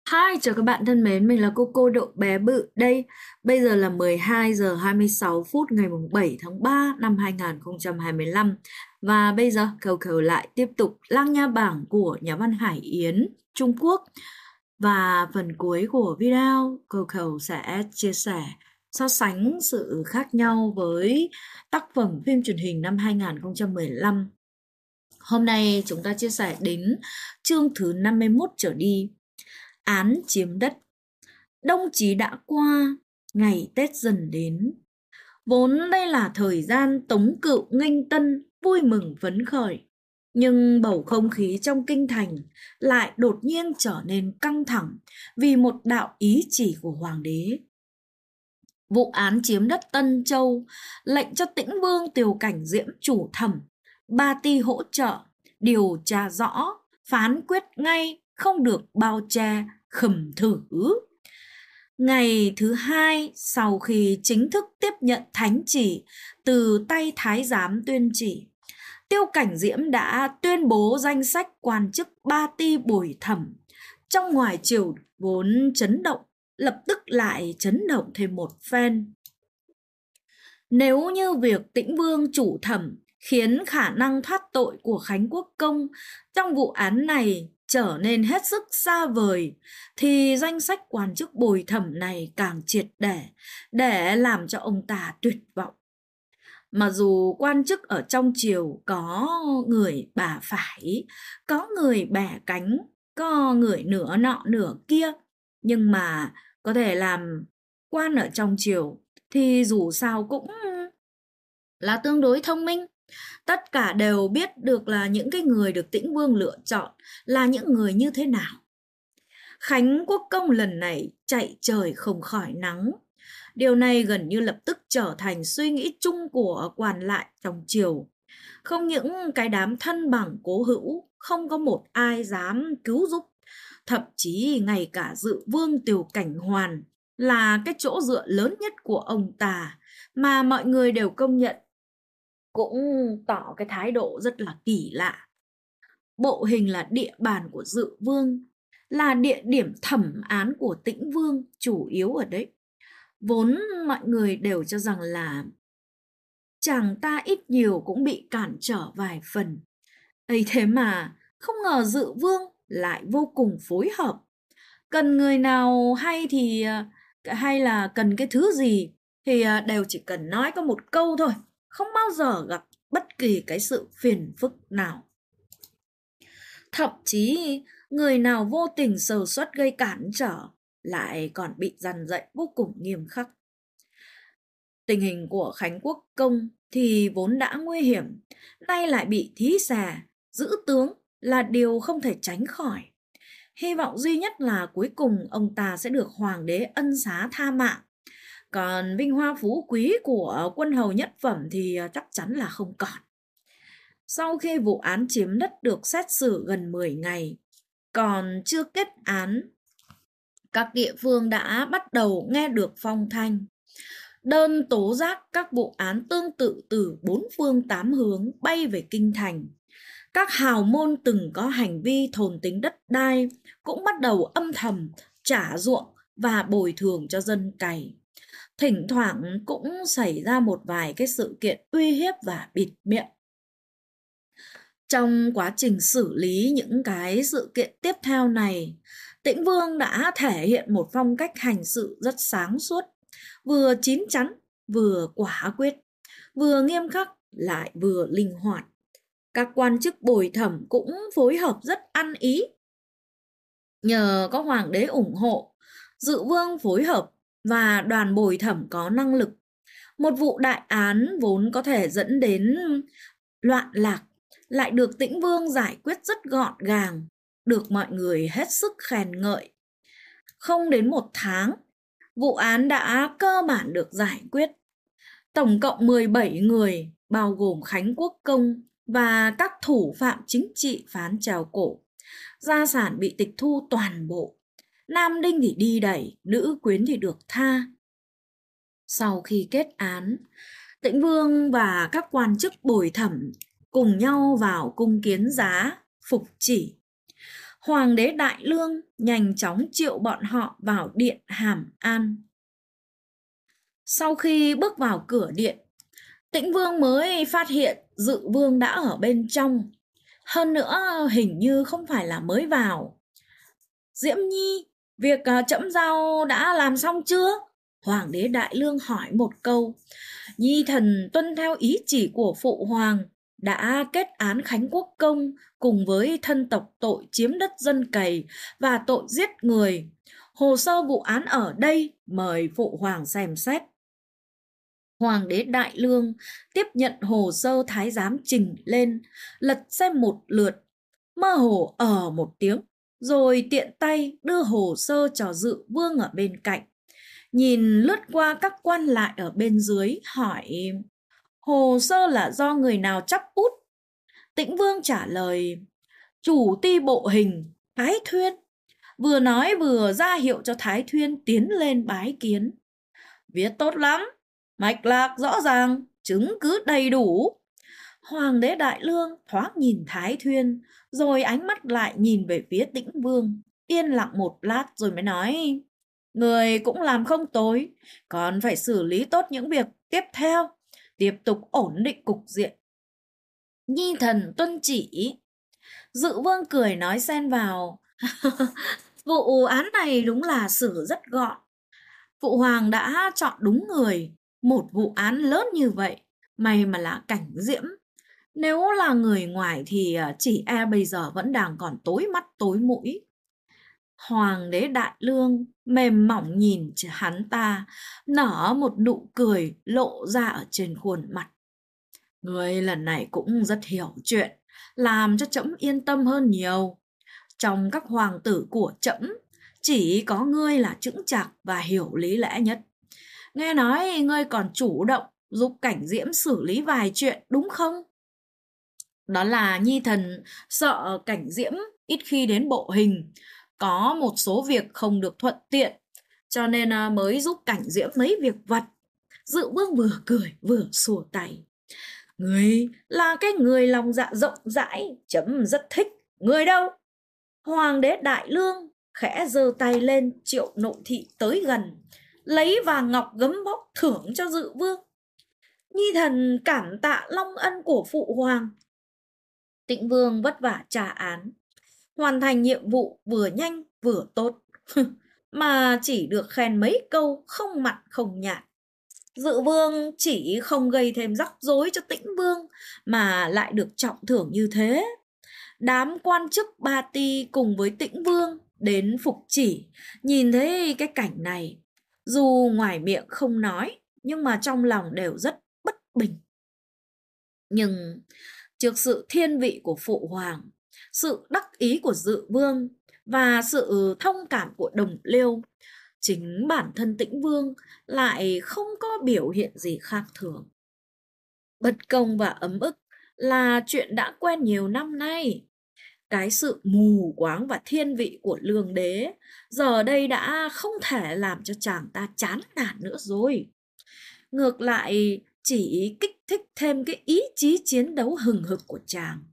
Hi, chào các bạn thân mến, mình là cô Độ bé bự đây. Bây giờ là 12 giờ 26 phút ngày 7 tháng 3 năm 2025. Và bây giờ Khẩu Khẩu lại tiếp tục lang nha bảng của nhà văn Hải Yến, Trung Quốc. Và phần cuối của video, Khẩu Khẩu sẽ chia sẻ so sánh sự khác nhau với tác phẩm phim truyền hình năm 2015. Hôm nay chúng ta chia sẻ đến chương thứ 51 trở đi. Án chiếm đất. Đông chí đã qua, ngày Tết dần đến. Vốn đây là thời gian Tống Cựu nghênh tân, vui mừng phấn khởi. Nhưng bầu không khí trong kinh thành lại đột nhiên trở nên căng thẳng vì một đạo ý chỉ của hoàng đế. Vụ án chiếm đất Tân Châu, lệnh cho Tĩnh Vương Tiều Cảnh Diễm chủ thẩm, Ba Ti hỗ trợ, điều tra rõ, phán quyết ngay, không được bao che, khẩm thử. Ngày thứ hai sau khi chính thức tiếp nhận thánh chỉ từ tay Thái giám Tuyên Chỉ, Tiêu Cảnh Diễm đã tuyên bố danh sách quan chức Ba Ti bồi thẩm. Trong ngoài triều vốn chấn động, lập tức lại chấn động thêm một phen. Nếu như việc Tĩnh Vương chủ thẩm khiến khả năng thoát tội của Khánh Quốc Công trong vụ án này trở nên hết sức xa vời, thì danh sách quan chức bồi thẩm này càng triệt để làm cho ông ta tuyệt vọng. Mà dù quan chức ở trong triều có người bà phải, có người bẻ cánh, có người nửa nọ nửa kia, nhưng mà có thể làm quan ở trong triều thì dù sao cũng là tương đối thông minh. Tất cả đều biết được là những cái người được Tĩnh Vương lựa chọn là những người như thế nào. Khánh Quốc Công lần này chạy trời không khỏi nắng. Điều này gần như lập tức trở thành suy nghĩ chung của quan lại trong triều. Không những cái đám thân bằng cố hữu, không có một ai dám cứu giúp. Thậm chí ngay cả Dự Vương Tiều Cảnh Hoàn là cái chỗ dựa lớn nhất của ông ta mà mọi người đều công nhận, cũng tỏ cái thái độ rất là kỳ lạ. Bộ hình là địa bàn của Dự Vương, là địa điểm thẩm án của Tĩnh Vương chủ yếu ở đấy. Vốn mọi người đều cho rằng là chàng ta ít nhiều cũng bị cản trở vài phần. Ấy thế mà không ngờ Dự Vương lại vô cùng phối hợp. Cần người nào hay là cần cái thứ gì thì đều chỉ cần nói có một câu thôi, không bao giờ gặp bất kỳ cái sự phiền phức nào. Thậm chí người nào vô tình sơ suất gây cản trở lại còn bị dằn dạy vô cùng nghiêm khắc. Tình hình của Khánh Quốc Công thì vốn đã nguy hiểm, nay lại bị thí xà, giữ tướng là điều không thể tránh khỏi. Hy vọng duy nhất là cuối cùng ông ta sẽ được hoàng đế ân xá tha mạng. Còn vinh hoa phú quý của quân hầu nhất phẩm thì chắc chắn là không còn. Sau khi vụ án chiếm đất được xét xử gần 10 ngày, còn chưa kết án, các địa phương đã bắt đầu nghe được phong thanh. Đơn tố giác các vụ án tương tự từ 4 phương 8 hướng bay về kinh thành. Các hào môn từng có hành vi thôn tính đất đai cũng bắt đầu âm thầm trả ruộng và bồi thường cho dân cày. Thỉnh thoảng cũng xảy ra một vài cái sự kiện uy hiếp và bịt miệng. Trong quá trình xử lý những cái sự kiện tiếp theo này, Tĩnh Vương đã thể hiện một phong cách hành sự rất sáng suốt, vừa chín chắn, vừa quả quyết, vừa nghiêm khắc lại vừa linh hoạt. Các quan chức bồi thẩm cũng phối hợp rất ăn ý. Nhờ có hoàng đế ủng hộ, Dự Vương phối hợp và đoàn bồi thẩm có năng lực, một vụ đại án vốn có thể dẫn đến loạn lạc lại được Tĩnh Vương giải quyết rất gọn gàng, được mọi người hết sức khen ngợi. Không đến 1 tháng, vụ án đã cơ bản được giải quyết. Tổng cộng 17 người, bao gồm Khánh Quốc Công và các thủ phạm chính trị phán treo cổ. Gia sản bị tịch thu toàn bộ. Nam đinh thì đi đẩy, nữ quyến thì được tha. Sau khi kết án, Tĩnh Vương và các quan chức bồi thẩm cùng nhau vào cung kiến giá, phục chỉ. Hoàng đế Đại Lương nhanh chóng triệu bọn họ vào điện Hàm An. Sau khi bước vào cửa điện, Tĩnh Vương mới phát hiện Dự Vương đã ở bên trong. Hơn nữa hình như không phải là mới vào. Diễm Nhi, việc trẫm giao đã làm xong chưa? Hoàng đế Đại Lương hỏi một câu. Nhi thần tuân theo ý chỉ của phụ hoàng, đã kết án Khánh Quốc Công cùng với thân tộc tội chiếm đất dân cày và tội giết người. Hồ sơ vụ án ở đây, mời phụ hoàng xem xét. Hoàng đế Đại Lương tiếp nhận hồ sơ thái giám trình lên, lật xem một lượt, mơ hồ một tiếng, rồi tiện tay đưa hồ sơ cho Dự Vương ở bên cạnh. Nhìn lướt qua các quan lại ở bên dưới, hỏi: hồ sơ là do người nào chắp bút? Tĩnh Vương trả lời: chủ ty bộ hình Thái Thuyên. Vừa nói vừa ra hiệu cho Thái Thuyên tiến lên bái kiến. Viết tốt lắm, mạch lạc rõ ràng, chứng cứ đầy đủ. Hoàng đế Đại Lương thoáng nhìn Thái Thuyên, rồi ánh mắt lại nhìn về phía Tĩnh Vương, yên lặng một lát rồi mới nói: người cũng làm không tồi, còn phải xử lý tốt những việc tiếp theo, tiếp tục ổn định cục diện. Nhi thần tuân chỉ. Dự Vương cười nói xen vào: vụ án này đúng là xử rất gọn. Phụ hoàng đã chọn đúng người. Một vụ án lớn như vậy, may mà là Cảnh Diễm. Nếu là người ngoài thì chỉ e bây giờ vẫn đang còn tối mắt tối mũi. Hoàng đế Đại Lương mềm mỏng nhìn hắn ta, nở một nụ cười lộ ra ở trên khuôn mặt. Người lần này cũng rất hiểu chuyện, làm cho trẫm yên tâm hơn nhiều. Trong các hoàng tử của trẫm, chỉ có ngươi là chững chạc và hiểu lý lẽ nhất. Nghe nói ngươi còn chủ động giúp Cảnh Diễm xử lý vài chuyện đúng không? Đó là Nhi thần sợ Cảnh Diễm ít khi đến bộ hình, có một số việc không được thuận tiện, cho nên mới giúp Cảnh Diễm mấy việc vặt. Dự Vương vừa cười vừa xua tay. Ngươi là cái người lòng dạ rộng rãi, chấm rất thích. Ngươi đâu? Hoàng đế Đại Lương khẽ giơ tay lên triệu nội thị tới gần, lấy vàng ngọc gấm bóc thưởng cho Dự Vương. Nhi thần cảm tạ long ân của phụ hoàng. Tĩnh Vương vất vả trả án, hoàn thành nhiệm vụ vừa nhanh vừa tốt, mà chỉ được khen mấy câu không mặn không nhạt. Dự Vương chỉ không gây thêm rắc rối cho Tĩnh Vương mà lại được trọng thưởng như thế. Đám quan chức Ba Ti cùng với Tĩnh Vương đến phục chỉ, nhìn thấy cái cảnh này, dù ngoài miệng không nói nhưng mà trong lòng đều rất bất bình. Nhưng trước sự thiên vị của phụ hoàng, sự đắc ý của Dự Vương và sự thông cảm của đồng liêu, chính bản thân Tĩnh Vương lại không có biểu hiện gì khác thường. Bất công và ấm ức là chuyện đã quen nhiều năm nay. Cái sự mù quáng và thiên vị của Lương đế giờ đây đã không thể làm cho chàng ta chán nản nữa rồi. Ngược lại chỉ kích thích thêm cái ý chí chiến đấu hừng hực của chàng.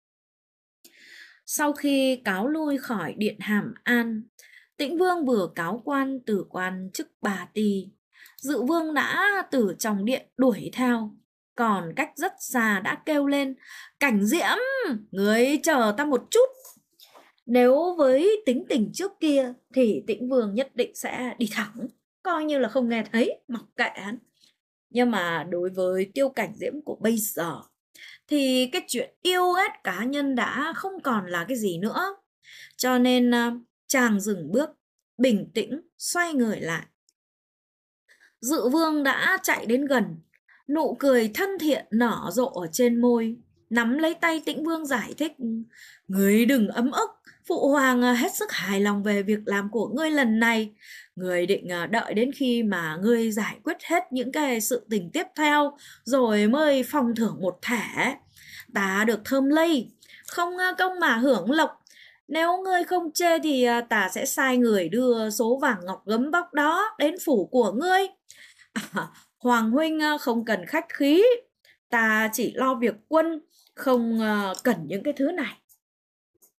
Sau khi cáo lui khỏi điện Hàm An, Tĩnh Vương vừa cáo quan từ quan chức Bà Tì, Dự Vương đã từ trong điện đuổi theo, còn cách rất xa đã kêu lên: Cảnh Diễm, người chờ ta một chút. Nếu với tính tình trước kia thì Tĩnh Vương nhất định sẽ đi thẳng, coi như là không nghe thấy, mặc kệ hắn. Nhưng mà đối với Tiêu Cảnh Diễm của bây giờ thì cái chuyện yêu ghét cá nhân đã không còn là cái gì nữa. Cho nên chàng dừng bước, bình tĩnh xoay người lại. Dự Vương đã chạy đến gần, nụ cười thân thiện nở rộ ở trên môi, nắm lấy tay Tĩnh Vương giải thích: Ngươi đừng ấm ức, phụ hoàng hết sức hài lòng về việc làm của ngươi lần này. Ngươi định đợi đến khi mà ngươi giải quyết hết những cái sự tình tiếp theo rồi mới phong thưởng một thẻ. Ta được thơm lây, không công mà hưởng lộc. Nếu ngươi không chê thì ta sẽ sai người đưa số vàng ngọc gấm bóc đó đến phủ của ngươi. Hoàng huynh không cần khách khí, ta chỉ lo việc quân, không cần những cái thứ này.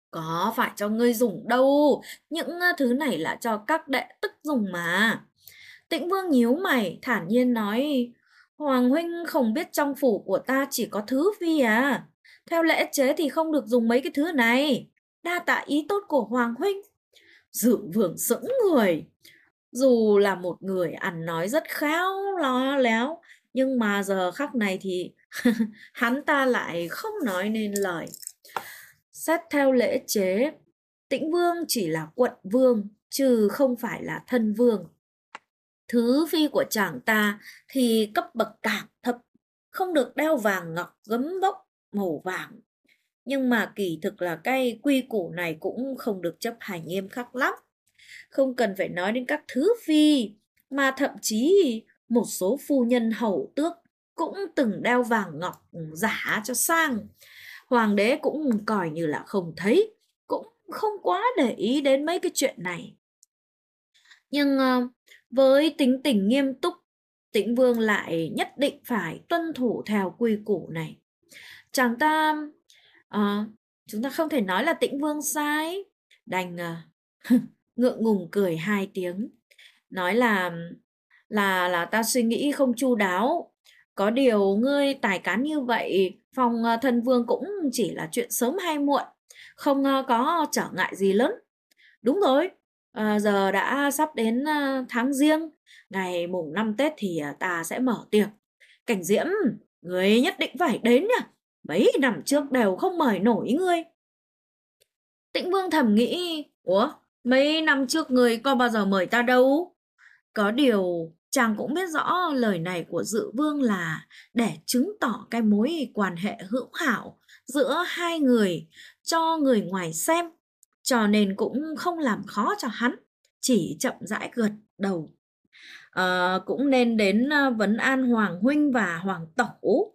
Có phải cho ngươi dùng đâu, những thứ này là cho các đệ tức dùng mà. Tĩnh Vương nhíu mày, thản nhiên nói, Hoàng huynh không biết trong phủ của ta chỉ có thứ phi à. Theo lễ chế thì không được dùng mấy cái thứ này. Đa tạ ý tốt của Hoàng huynh. Dự Vương sững người. Dù là một người ăn nói rất khéo léo, nhưng mà giờ khắc này thì hắn ta lại không nói nên lời. Xét theo lễ chế, Tĩnh Vương chỉ là quận vương, chứ không phải là thân vương. Thứ phi của chàng ta thì cấp bậc càng thấp, không được đeo vàng ngọc gấm vóc màu vàng. Nhưng mà kỳ thực là cái quy củ này cũng không được chấp hành nghiêm khắc lắm. Không cần phải nói đến các thứ phi, mà thậm chí một số phu nhân hầu tước cũng từng đeo vàng ngọc giả cho sang. Hoàng đế cũng coi như là không thấy, cũng không quá để ý đến mấy cái chuyện này. Nhưng với tính tình nghiêm túc, Tĩnh Vương lại nhất định phải tuân thủ theo quy củ này. Chàng ta, chúng ta không thể nói là Tĩnh Vương sai, đành ngượng ngùng cười 2 tiếng, nói là ta suy nghĩ không chu đáo. Có điều ngươi tài cán như vậy, phòng thân vương cũng chỉ là chuyện sớm hay muộn, không có trở ngại gì lớn. Đúng rồi, giờ đã sắp đến tháng Giêng, ngày mùng 5 Tết thì ta sẽ mở tiệc. Cảnh Diễm, ngươi nhất định phải đến nha. Mấy năm trước đều không mời nổi ngươi. Tĩnh Vương thầm nghĩ, ủa, mấy năm trước ngươi có bao giờ mời ta đâu? Có điều chàng cũng biết rõ lời này của Dự Vương là để chứng tỏ cái mối quan hệ hữu hảo giữa hai người cho người ngoài xem, cho nên cũng không làm khó cho hắn, chỉ chậm rãi gật đầu. Cũng nên đến vấn an Hoàng huynh và Hoàng tẩu.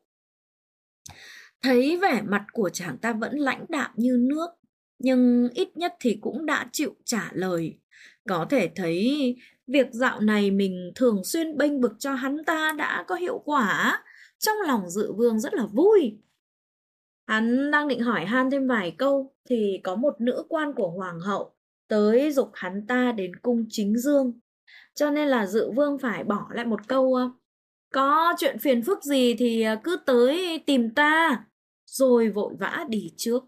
Thấy vẻ mặt của chàng ta vẫn lãnh đạm như nước, nhưng ít nhất thì cũng đã chịu trả lời. Có thể thấy việc dạo này mình thường xuyên bênh vực cho hắn ta đã có hiệu quả. Trong lòng Dự Vương rất là vui. Hắn đang định hỏi han thêm vài câu thì có một nữ quan của hoàng hậu tới giục hắn ta đến cung chính dương. Cho nên là Dự Vương phải bỏ lại một câu, có chuyện phiền phức gì thì cứ tới tìm ta, rồi vội vã đi trước.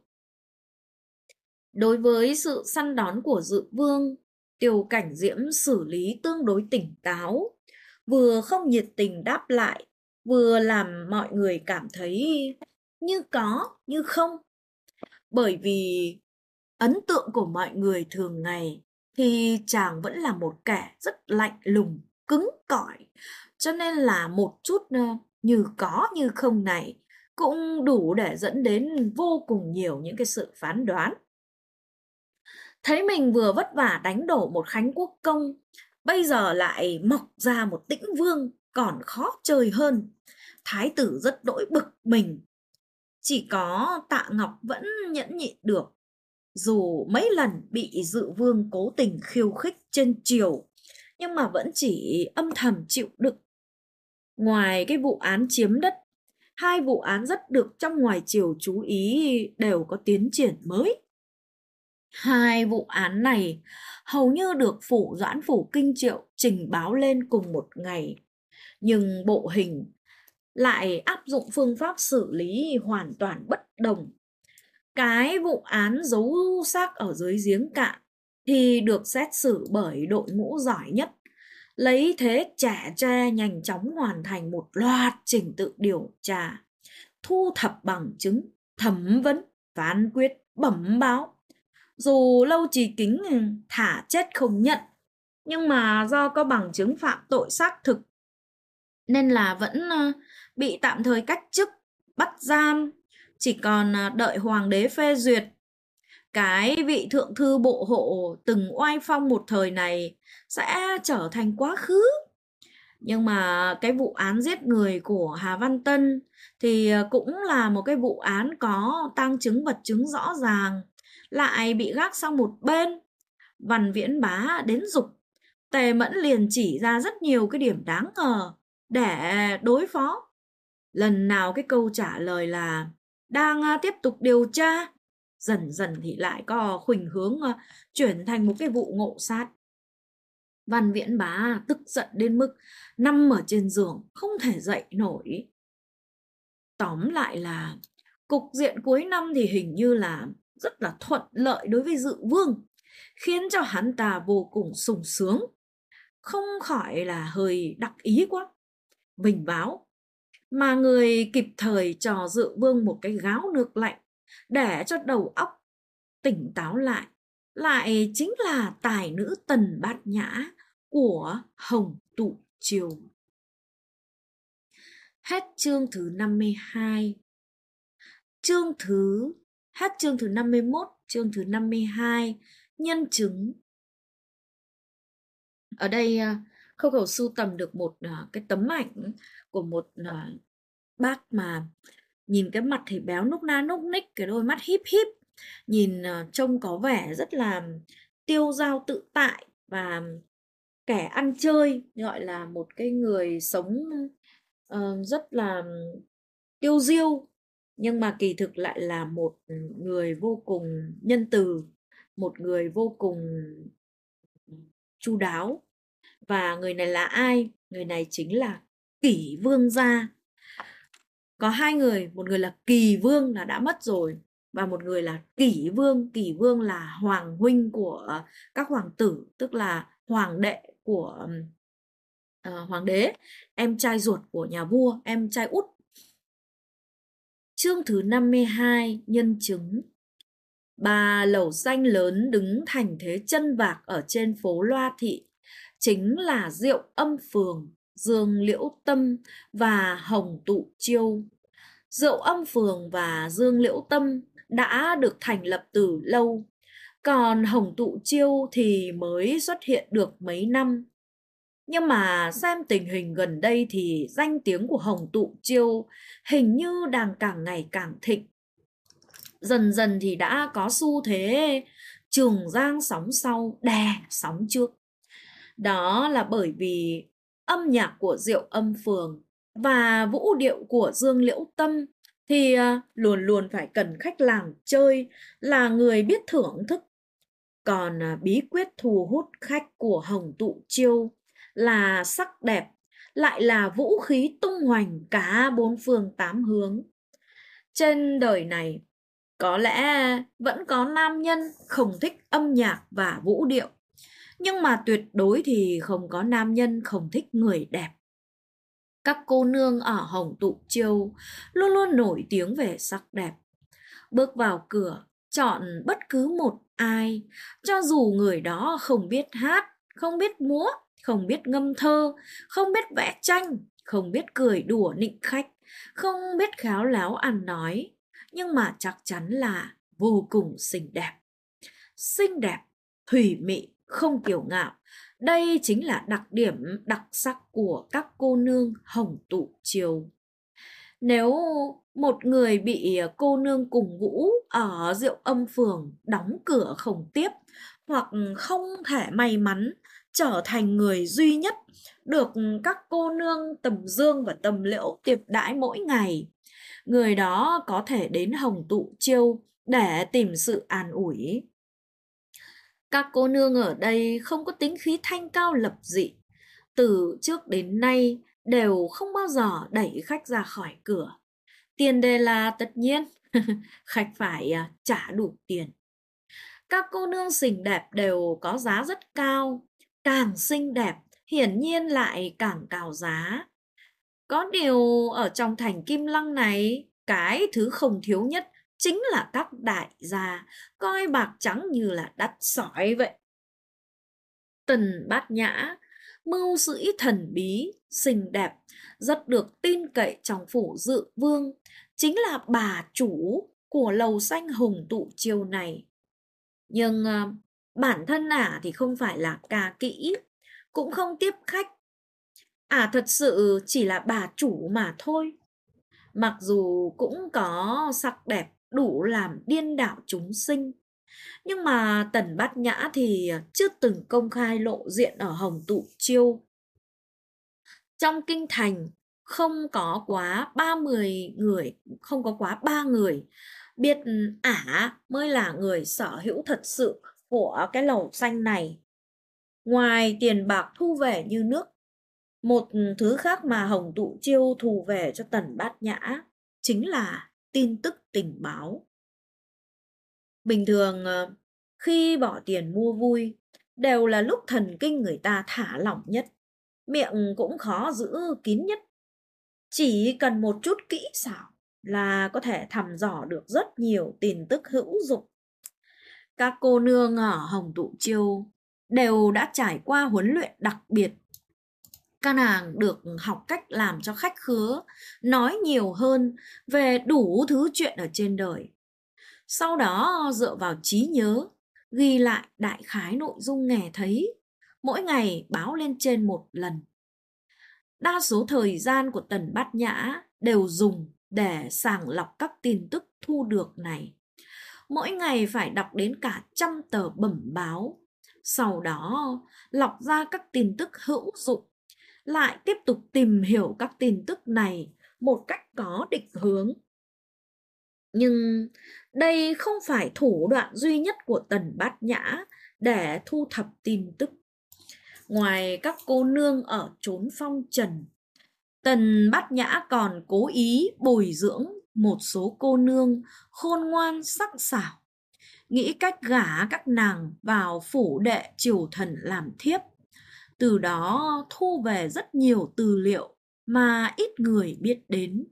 Đối với sự săn đón của Dự Vương, Tiêu Cảnh Diễm xử lý tương đối tỉnh táo, vừa không nhiệt tình đáp lại, vừa làm mọi người cảm thấy như có, như không. Bởi vì ấn tượng của mọi người thường ngày thì chàng vẫn là một kẻ rất lạnh lùng, cứng cỏi, cho nên là một chút như có như không này cũng đủ để dẫn đến vô cùng nhiều những cái sự phán đoán. Thấy mình vừa vất vả đánh đổ một Khánh Quốc công, bây giờ lại mọc ra một Tĩnh Vương còn khó chơi hơn. Thái tử rất đỗi bực mình. Chỉ có Tạ Ngọc vẫn nhẫn nhịn được. Dù mấy lần bị Dự Vương cố tình khiêu khích trên triều, nhưng mà vẫn chỉ âm thầm chịu đựng. Ngoài cái vụ án chiếm đất, 2 vụ án rất được trong ngoài triều chú ý đều có tiến triển mới. 2 vụ án này hầu như được Doãn phủ Kinh Triệu trình báo lên cùng một ngày, nhưng bộ hình lại áp dụng phương pháp xử lý hoàn toàn bất đồng. Cái vụ án giấu xác ở dưới giếng cạn thì được xét xử bởi đội ngũ giỏi nhất, lấy thế trẻ tre nhanh chóng hoàn thành một loạt trình tự điều tra, thu thập bằng chứng, thẩm vấn, phán quyết, bẩm báo. Dù Lâu Trì Kính thả chết không nhận, nhưng mà do có bằng chứng phạm tội xác thực nên là vẫn bị tạm thời cách chức, bắt giam, chỉ còn đợi hoàng đế phê duyệt. Cái vị thượng thư bộ hộ từng oai phong một thời này sẽ trở thành quá khứ. Nhưng mà cái vụ án giết người của Hà Văn Tân thì cũng là một cái vụ án có tang chứng vật chứng rõ ràng, lại bị gác sang một bên. Văn Viễn Bá đến giục, Tề Mẫn liền chỉ ra rất nhiều cái điểm đáng ngờ để đối phó. Lần nào cái câu trả lời là đang tiếp tục điều tra, dần dần thì lại có khuynh hướng chuyển thành một cái vụ ngộ sát. Văn Viễn Bá tức giận đến mức nằm ở trên giường không thể dậy nổi. Tóm lại là cục diện cuối năm thì hình như là rất là thuận lợi đối với Dự Vương, khiến cho hắn ta vô cùng sung sướng, không khỏi là hơi đắc ý quá, vinh váo. Mà người kịp thời cho Dự Vương một cái gáo nước lạnh để cho đầu óc tỉnh táo lại, lại chính là tài nữ Tần Bát Nhã của Hồng Tụ Triều. Hết chương thứ 52. Hết chương thứ 51, chương thứ 52, nhân chứng. Ở đây Khâu Khẩu sưu tầm được một cái tấm ảnh của một bác mà nhìn cái mặt thì béo núc na núc ních, cái đôi mắt híp híp, nhìn trông có vẻ rất là tiêu dao tự tại và kẻ ăn chơi, gọi là một cái người sống rất là tiêu diêu, nhưng mà kỳ thực lại là một người vô cùng nhân từ, một người vô cùng chu đáo. Và người này là ai? Người này chính là Kỷ Vương gia. Có hai người, một người là Kỳ Vương là đã mất rồi, và một người là Kỷ Vương. Kỷ Vương là hoàng huynh của các hoàng tử, tức là hoàng đệ của hoàng đế, em trai ruột của nhà vua, em trai út. Chương thứ 52, nhân chứng. Bà lẩu xanh lớn đứng thành thế chân vạc ở trên phố Loa Thị, chính là Diệu Âm Phường, Dương Liễu Tâm và Hồng Tụ Chiêu. Diệu Âm Phường và Dương Liễu Tâm đã được thành lập từ lâu, còn Hồng Tụ Chiêu thì mới xuất hiện được mấy năm. Nhưng mà xem tình hình gần đây thì danh tiếng của Hồng Tụ Chiêu hình như đang càng ngày càng thịnh. Dần dần thì đã có xu thế Trường Giang sóng sau đè sóng trước. Đó là bởi vì âm nhạc của Diệu Âm Phường và vũ điệu của Dương Liễu Tâm thì luôn luôn phải cần khách làng chơi là người biết thưởng thức. Còn bí quyết thu hút khách của Hồng Tụ Chiêu là sắc đẹp, lại là vũ khí tung hoành cả bốn phương tám hướng. Trên đời này có lẽ vẫn có nam nhân không thích âm nhạc và vũ điệu, nhưng mà tuyệt đối thì không có nam nhân không thích người đẹp. Các cô nương ở Hồng Tụ Chiêu luôn luôn nổi tiếng về sắc đẹp. Bước vào cửa, chọn bất cứ một ai, cho dù người đó không biết hát, không biết múa, không biết ngâm thơ, không biết vẽ tranh, không biết cười đùa nịnh khách, không biết khéo léo ăn nói, nhưng mà chắc chắn là vô cùng xinh đẹp. Xinh đẹp, thủy mị, không kiêu ngạo. Đây chính là đặc điểm đặc sắc của các cô nương Hồng Tụ Chiêu. Nếu một người bị cô nương cùng vũ ở Diệu Âm Phường đóng cửa không tiếp, hoặc không thể may mắn trở thành người duy nhất được các cô nương Tầm Dương và Tầm Liễu tiếp đãi mỗi ngày, người đó có thể đến Hồng Tụ Chiêu để tìm sự an ủi. Các cô nương ở đây không có tính khí thanh cao lập dị, từ trước đến nay đều không bao giờ đẩy khách ra khỏi cửa. Tiền đề là tất nhiên khách phải trả đủ tiền. Các cô nương xinh đẹp đều có giá rất cao, càng xinh đẹp hiển nhiên lại càng cao giá. Có điều ở trong thành Kim Lăng này, cái thứ không thiếu nhất chính là các đại gia coi bạc trắng như là đắt sỏi vậy. Tần Bát Nhã, mưu sĩ thần bí, xinh đẹp, rất được tin cậy trong phủ Dự Vương, chính là bà chủ của lầu xanh Hồng Tụ Chiêu này. Nhưng bản thân thì không phải là ca kỹ, cũng không tiếp khách. Thật sự chỉ là bà chủ mà thôi. Mặc dù cũng có sắc đẹp đủ làm điên đảo chúng sinh, nhưng mà Tần Bát Nhã thì chưa từng công khai lộ diện ở Hồng Tụ Chiêu. Trong kinh thành, không có quá 30 người, không có quá 3 người biết ả mới là người sở hữu thật sự của cái lầu xanh này. Ngoài tiền bạc thu về như nước, một thứ khác mà Hồng Tụ Chiêu thù về cho Tần Bát Nhã chính là tin tức tình báo. Bình thường khi bỏ tiền mua vui đều là lúc thần kinh người ta thả lỏng nhất, miệng cũng khó giữ kín nhất. Chỉ cần một chút kỹ xảo là có thể thăm dò được rất nhiều tin tức hữu dụng. Các cô nương ở Hồng Tụ Chiêu đều đã trải qua huấn luyện đặc biệt. Các nàng được học cách làm cho khách khứa nói nhiều hơn về đủ thứ chuyện ở trên đời. Sau đó dựa vào trí nhớ, ghi lại đại khái nội dung nghe thấy, mỗi ngày báo lên trên một lần. Đa số thời gian của Tần Bát Nhã đều dùng để sàng lọc các tin tức thu được này. Mỗi ngày phải đọc đến cả 100 tờ bẩm báo, sau đó lọc ra các tin tức hữu dụng, lại tiếp tục tìm hiểu các tin tức này một cách có định hướng. Nhưng đây không phải thủ đoạn duy nhất của Tần Bát Nhã để thu thập tin tức. Ngoài các cô nương ở chốn phong trần, Tần Bát Nhã còn cố ý bồi dưỡng một số cô nương khôn ngoan sắc sảo, nghĩ cách gả các nàng vào phủ đệ triều thần làm thiếp. Từ đó thu về rất nhiều tư liệu mà ít người biết đến.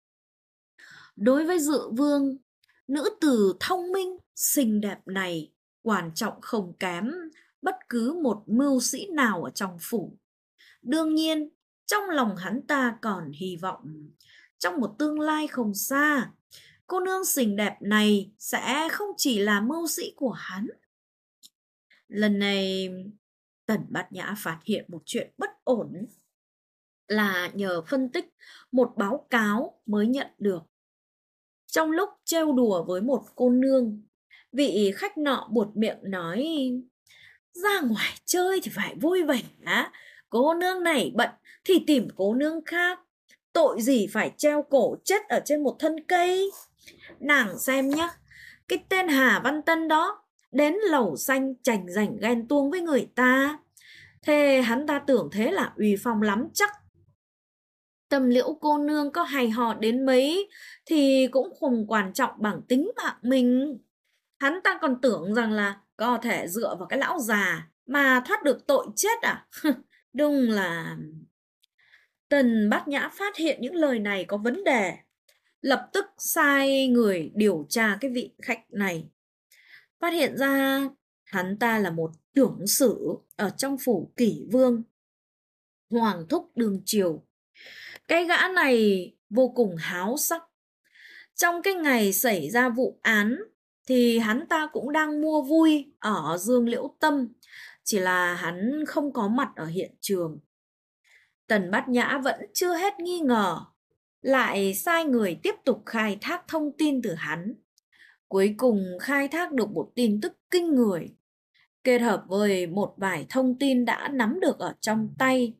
Đối với Dự Vương, nữ tử thông minh, xinh đẹp này quan trọng không kém bất cứ một mưu sĩ nào ở trong phủ. Đương nhiên, trong lòng hắn ta còn hy vọng, trong một tương lai không xa, cô nương xinh đẹp này sẽ không chỉ là mưu sĩ của hắn. Lần này, Tần Bát Nhã phát hiện một chuyện bất ổn là nhờ phân tích một báo cáo mới nhận được. Trong lúc trêu đùa với một cô nương, vị khách nọ buột miệng nói: ra ngoài chơi thì phải vui vẻ, cô nương này bận thì tìm cô nương khác, tội gì phải treo cổ chết ở trên một thân cây. Nàng xem nhá, cái tên Hà Văn Tân đó đến lầu xanh chành giành ghen tuông với người ta, thế hắn ta tưởng thế là uy phong lắm chắc. Tầm liễu cô nương có hay hò đến mấy thì cũng không quan trọng bằng tính mạng mình. Hắn ta còn tưởng rằng là có thể dựa vào cái lão già mà thoát được tội chết à? Đúng là... Tần Bát Nhã phát hiện những lời này có vấn đề, lập tức sai người điều tra cái vị khách này. Phát hiện ra hắn ta là một trưởng sử ở trong phủ Kỷ Vương, Hoàng thúc đương triều. Cái gã này vô cùng háo sắc. Trong cái ngày xảy ra vụ án thì hắn ta cũng đang mua vui ở Dương Liễu Tâm, chỉ là hắn không có mặt ở hiện trường. Tần Bát Nhã vẫn chưa hết nghi ngờ, lại sai người tiếp tục khai thác thông tin từ hắn. Cuối cùng khai thác được một tin tức kinh người, kết hợp với một vài thông tin đã nắm được ở trong tay.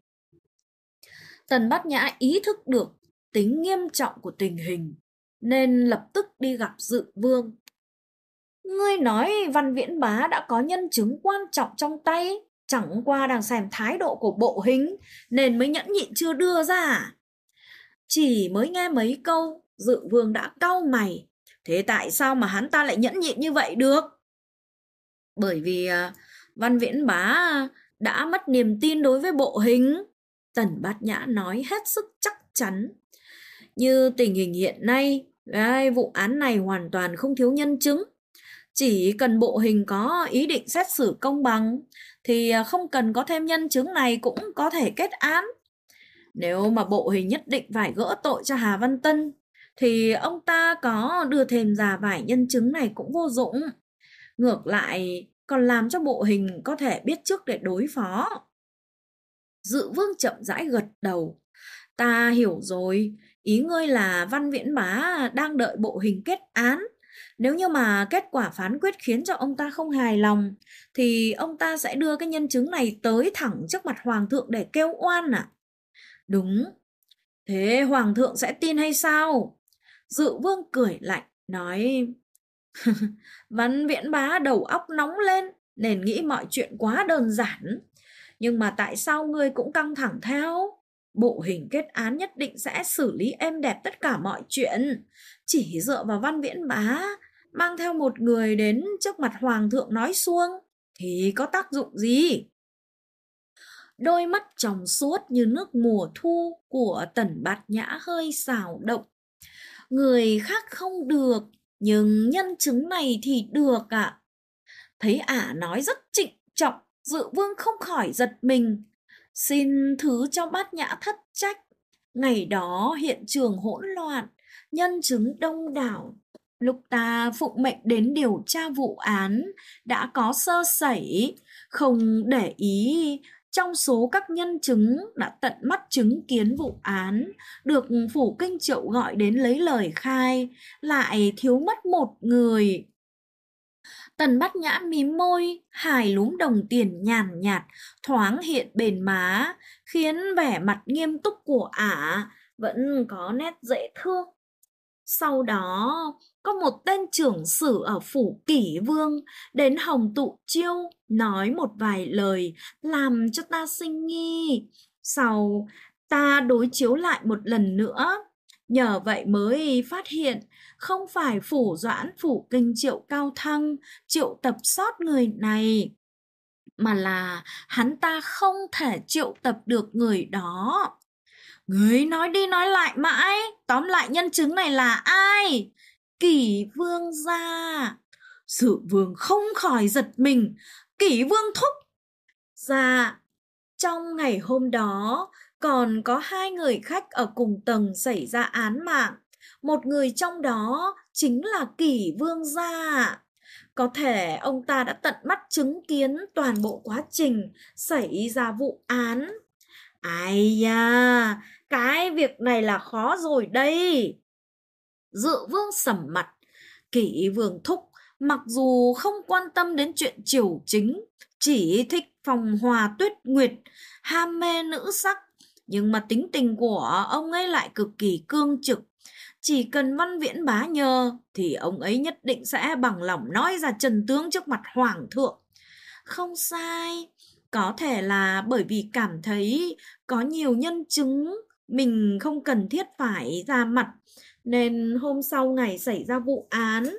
Tần Bát Nhã ý thức được tính nghiêm trọng của tình hình, nên lập tức đi gặp Dự Vương. Ngươi nói Văn Viễn Bá đã có nhân chứng quan trọng trong tay, chẳng qua đang xem thái độ của bộ hình nên mới nhẫn nhịn chưa đưa ra. Chỉ mới nghe mấy câu, Dự Vương đã cau mày. Thế tại sao mà hắn ta lại nhẫn nhịn như vậy được? Bởi vì Văn Viễn Bá đã mất niềm tin đối với bộ hình. Tần Bát Nhã nói hết sức chắc chắn. Như tình hình hiện nay, vụ án này hoàn toàn không thiếu nhân chứng. Chỉ cần bộ hình có ý định xét xử công bằng thì không cần có thêm nhân chứng này cũng có thể kết án. Nếu mà bộ hình nhất định phải gỡ tội cho Hà Văn Tân thì ông ta có đưa thêm ra vài nhân chứng này cũng vô dụng. Ngược lại còn làm cho bộ hình có thể biết trước để đối phó. Dự Vương chậm rãi gật đầu. Ta hiểu rồi, ý ngươi là Văn Viễn Bá đang đợi bộ hình kết án. Nếu như mà kết quả phán quyết khiến cho ông ta không hài lòng thì ông ta sẽ đưa cái nhân chứng này tới thẳng trước mặt hoàng thượng để kêu oan à? Đúng, Thế hoàng thượng sẽ tin hay sao? Dự vương cười lạnh, nói: Văn Viễn Bá đầu óc nóng lên nên nghĩ mọi chuyện quá đơn giản. Nhưng mà tại sao ngươi cũng căng thẳng theo? Bộ hình kết án nhất định sẽ xử lý êm đẹp tất cả mọi chuyện. Chỉ dựa vào Văn Viễn Bá mang theo một người đến trước mặt hoàng thượng nói suông thì có tác dụng gì? Đôi mắt trong suốt như nước mùa thu của Tần Bát Nhã hơi xào động. Người khác không được, nhưng nhân chứng này thì được ạ. Thấy ả nói rất trịnh trọng, Dự Vương không khỏi giật mình. Xin thứ cho Bát Nhã thất trách. Ngày đó hiện trường hỗn loạn, nhân chứng đông đảo. Lúc ta phụng mệnh đến điều tra vụ án, đã có sơ sẩy, không để ý. Trong số các nhân chứng đã tận mắt chứng kiến vụ án, được Phủ Kinh Triệu gọi đến lấy lời khai, lại thiếu mất một người. Tần Bát Nhã mím môi, hai lúm đồng tiền nhàn nhạt thoáng hiện bên má, khiến vẻ mặt nghiêm túc của ả vẫn có nét dễ thương. Sau đó, có một tên trưởng sử ở phủ Kỷ Vương đến Hồng Tụ Chiêu nói một vài lời làm cho ta sinh nghi. Sau, ta đối chiếu lại một lần nữa. Nhờ vậy mới phát hiện không phải Phủ Doãn Phủ Kinh Triệu Cao Thăng triệu tập sót người này, mà là hắn ta không thể triệu tập được người đó. Người nói đi nói lại mãi, tóm lại nhân chứng này là ai? Kỷ Vương gia. Sự Vương không khỏi giật mình. Kỷ Vương thúc. Dạ, trong ngày hôm đó còn có hai người khách ở cùng tầng xảy ra án mạng. Một người trong đó chính là Kỷ Vương gia. Có thể ông ta đã tận mắt chứng kiến toàn bộ quá trình xảy ra vụ án. Ai da, cái việc này là khó rồi đây. Dự Vương sầm mặt. Kỷ Vương thúc mặc dù không quan tâm đến chuyện triều chính, chỉ thích phong hoa tuyết nguyệt, ham mê nữ sắc, nhưng mà tính tình của ông ấy lại cực kỳ cương trực. Chỉ cần Văn Viễn Bá nhờ thì ông ấy nhất định sẽ bằng lòng nói ra chân tướng trước mặt hoàng thượng. Không sai, có thể là bởi vì cảm thấy có nhiều nhân chứng, mình không cần thiết phải ra mặt, nên hôm sau ngày xảy ra vụ án,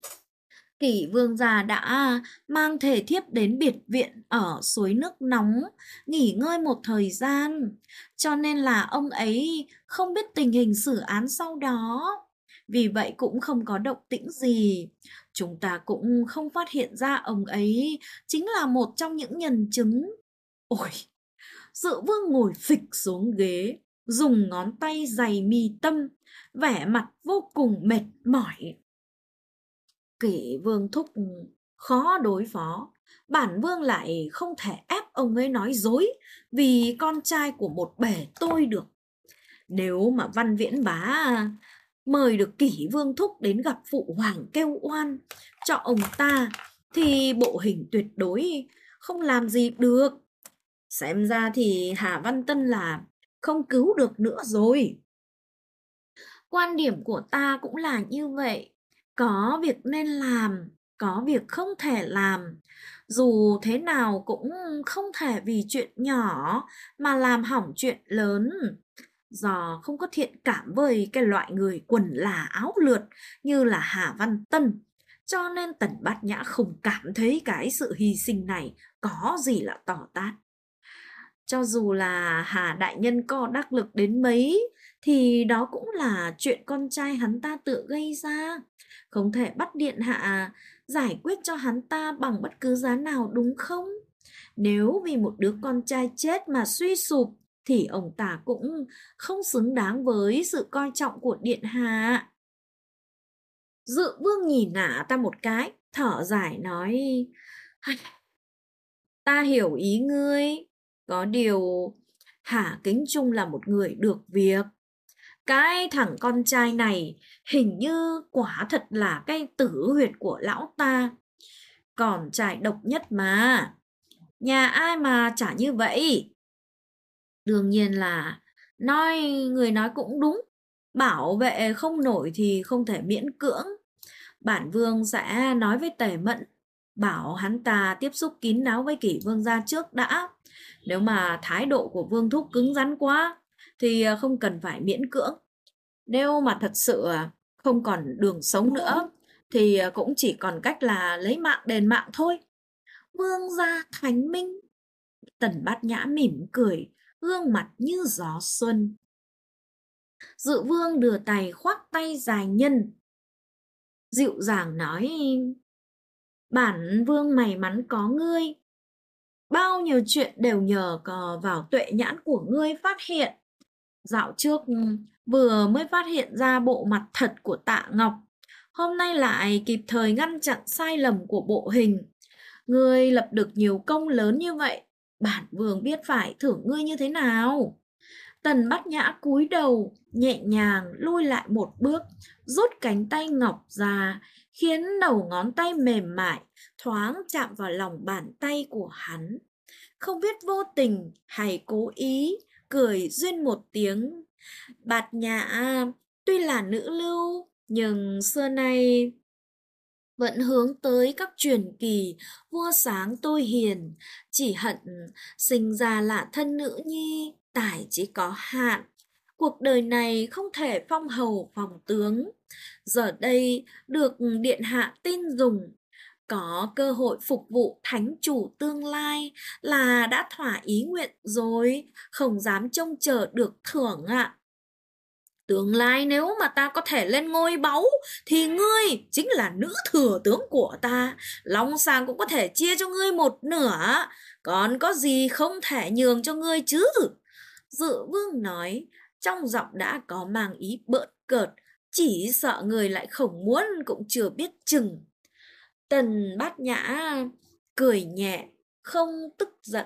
Kỷ Vương gia đã mang thể thiếp đến biệt viện ở suối nước nóng, nghỉ ngơi một thời gian, cho nên là ông ấy không biết tình hình xử án sau đó. Vì vậy cũng không có động tĩnh gì. Chúng ta cũng không phát hiện ra ông ấy chính là một trong những nhân chứng. Ôi, Dự Vương ngồi phịch xuống ghế, dùng ngón tay giày mi tâm, vẻ mặt vô cùng mệt mỏi. Kỷ Vương thúc khó đối phó, bản vương lại không thể ép ông ấy nói dối vì con trai của một bề tôi được. Nếu mà Văn Viễn Bá mời được Kỷ Vương thúc đến gặp phụ hoàng kêu oan cho ông ta, thì bộ hình tuyệt đối không làm gì được. Xem ra thì Hà Văn Tân là không cứu được nữa rồi. Quan điểm của ta cũng là như vậy. Có việc nên làm, có việc không thể làm. Dù thế nào cũng không thể vì chuyện nhỏ mà làm hỏng chuyện lớn. Do không có thiện cảm với cái loại người quần là áo lượt như là Hà Văn Tân, cho nên Tần Bát Nhã không cảm thấy cái sự hy sinh này có gì là to tát. Cho dù là Hà đại nhân có đắc lực đến mấy thì đó cũng là chuyện con trai hắn ta tự gây ra. Không thể bắt điện hạ giải quyết cho hắn ta bằng bất cứ giá nào, đúng không? Nếu vì một đứa con trai chết mà suy sụp thì ông ta cũng không xứng đáng với sự coi trọng của điện hạ. Dự Vương nhìn nả ta một cái, thở dài nói: Ta hiểu ý ngươi. Có điều Hà Kính Trung là một người được việc. Cái thằng con trai này hình như quả thật là cái tử huyệt của lão ta. Còn trai độc nhất mà. Nhà ai mà chả như vậy. Đương nhiên là Người nói cũng đúng, bảo vệ không nổi thì không thể miễn cưỡng. Bản vương sẽ nói với Tề Mẫn, bảo hắn ta tiếp xúc kín đáo với Kỷ Vương gia trước đã. Nếu mà thái độ của Vương thúc cứng rắn quá thì không cần phải miễn cưỡng. Nếu mà thật sự không còn đường sống nữa thì cũng chỉ còn cách là lấy mạng đền mạng thôi. Vương gia thánh minh. Tần Bát Nhã mỉm cười, gương mặt như gió xuân. Dự Vương đưa tay khoác tay dài nhân, dịu dàng nói: bản vương may mắn có ngươi. Bao nhiêu chuyện đều nhờ cò vào tuệ nhãn của ngươi phát hiện. Dạo trước vừa mới phát hiện ra bộ mặt thật của Tạ Ngọc. Hôm nay lại kịp thời ngăn chặn sai lầm của bộ hình. Ngươi lập được nhiều công lớn như vậy, bản vương biết phải thưởng ngươi như thế nào. Tần Bát Nhã cúi đầu, nhẹ nhàng lui lại một bước, rút cánh tay ngọc ra, khiến đầu ngón tay mềm mại, thoáng chạm vào lòng bàn tay của hắn. Không biết vô tình hay cố ý, cười duyên một tiếng. Bát Nhã tuy là nữ lưu, nhưng xưa nay vẫn hướng tới các truyền kỳ vua sáng tôi hiền, chỉ hận sinh ra là thân nữ nhi, tài chỉ có hạn. Cuộc đời này không thể phong hầu phòng tướng. Giờ đây được điện hạ tin dùng, có cơ hội phục vụ thánh chủ tương lai là đã thỏa ý nguyện rồi, không dám trông chờ được thưởng ạ. Tương lai nếu mà ta có thể lên ngôi báu thì ngươi chính là nữ thừa tướng của ta. Long Sàng cũng có thể chia cho ngươi một nửa. Còn có gì không thể nhường cho ngươi chứ? Dự Vương nói, trong giọng đã có mang ý bợn cợt. Chỉ sợ người lại không muốn cũng chưa biết chừng. Tần Bát Nhã cười nhẹ, không tức giận,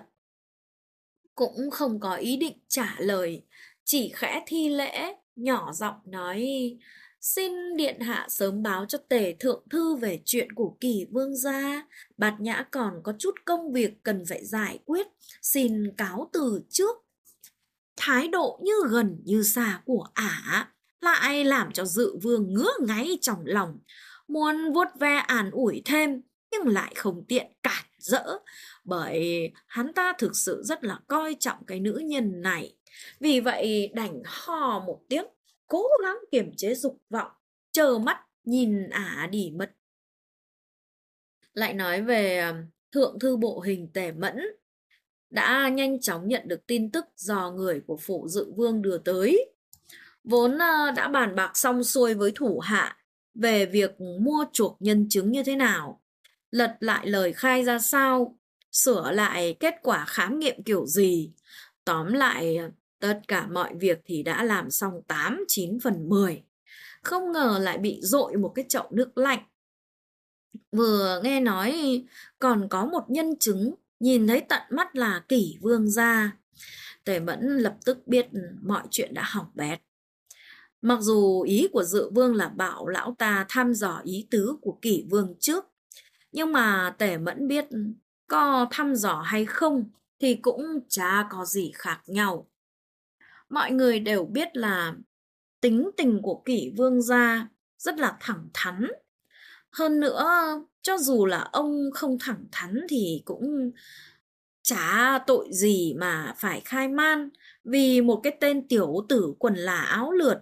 cũng không có ý định trả lời, chỉ khẽ thi lễ, nhỏ giọng nói: xin điện hạ sớm báo cho Tề thượng thư về chuyện của Kỷ vương gia. Bát Nhã còn có chút công việc cần phải giải quyết, xin cáo từ trước. Thái độ như gần như xa của ả lại làm cho Dự Vương ngứa ngáy trong lòng, muốn vuốt ve an ủi thêm nhưng lại không tiện cản rỡ, bởi hắn ta thực sự rất là coi trọng cái nữ nhân này. Vì vậy đành hò một tiếng, cố gắng kiềm chế dục vọng, trơ mắt nhìn ả đi mất. Lại nói về thượng thư bộ hình Tề Mẫn, đã nhanh chóng nhận được tin tức do người của phủ Dự Vương đưa tới. Vốn đã bàn bạc xong xuôi với thủ hạ về việc mua chuộc nhân chứng như thế nào, lật lại lời khai ra sao, sửa lại kết quả khám nghiệm kiểu gì. Tóm lại, tất cả mọi việc thì đã làm xong 8-9/10. Không ngờ lại bị dội một cái chậu nước lạnh. Vừa nghe nói còn có một nhân chứng nhìn thấy tận mắt là Kỷ vương gia, Tề Mẫn lập tức biết mọi chuyện đã hỏng bét. Mặc dù ý của Dự Vương là bảo lão ta thăm dò ý tứ của Kỷ vương trước, nhưng mà Tề Mẫn biết có thăm dò hay không thì cũng chả có gì khác nhau. Mọi người đều biết là tính tình của Kỷ vương gia rất là thẳng thắn. Hơn nữa, cho dù là ông không thẳng thắn thì cũng chả tội gì mà phải khai man vì một cái tên tiểu tử quần là áo lượt.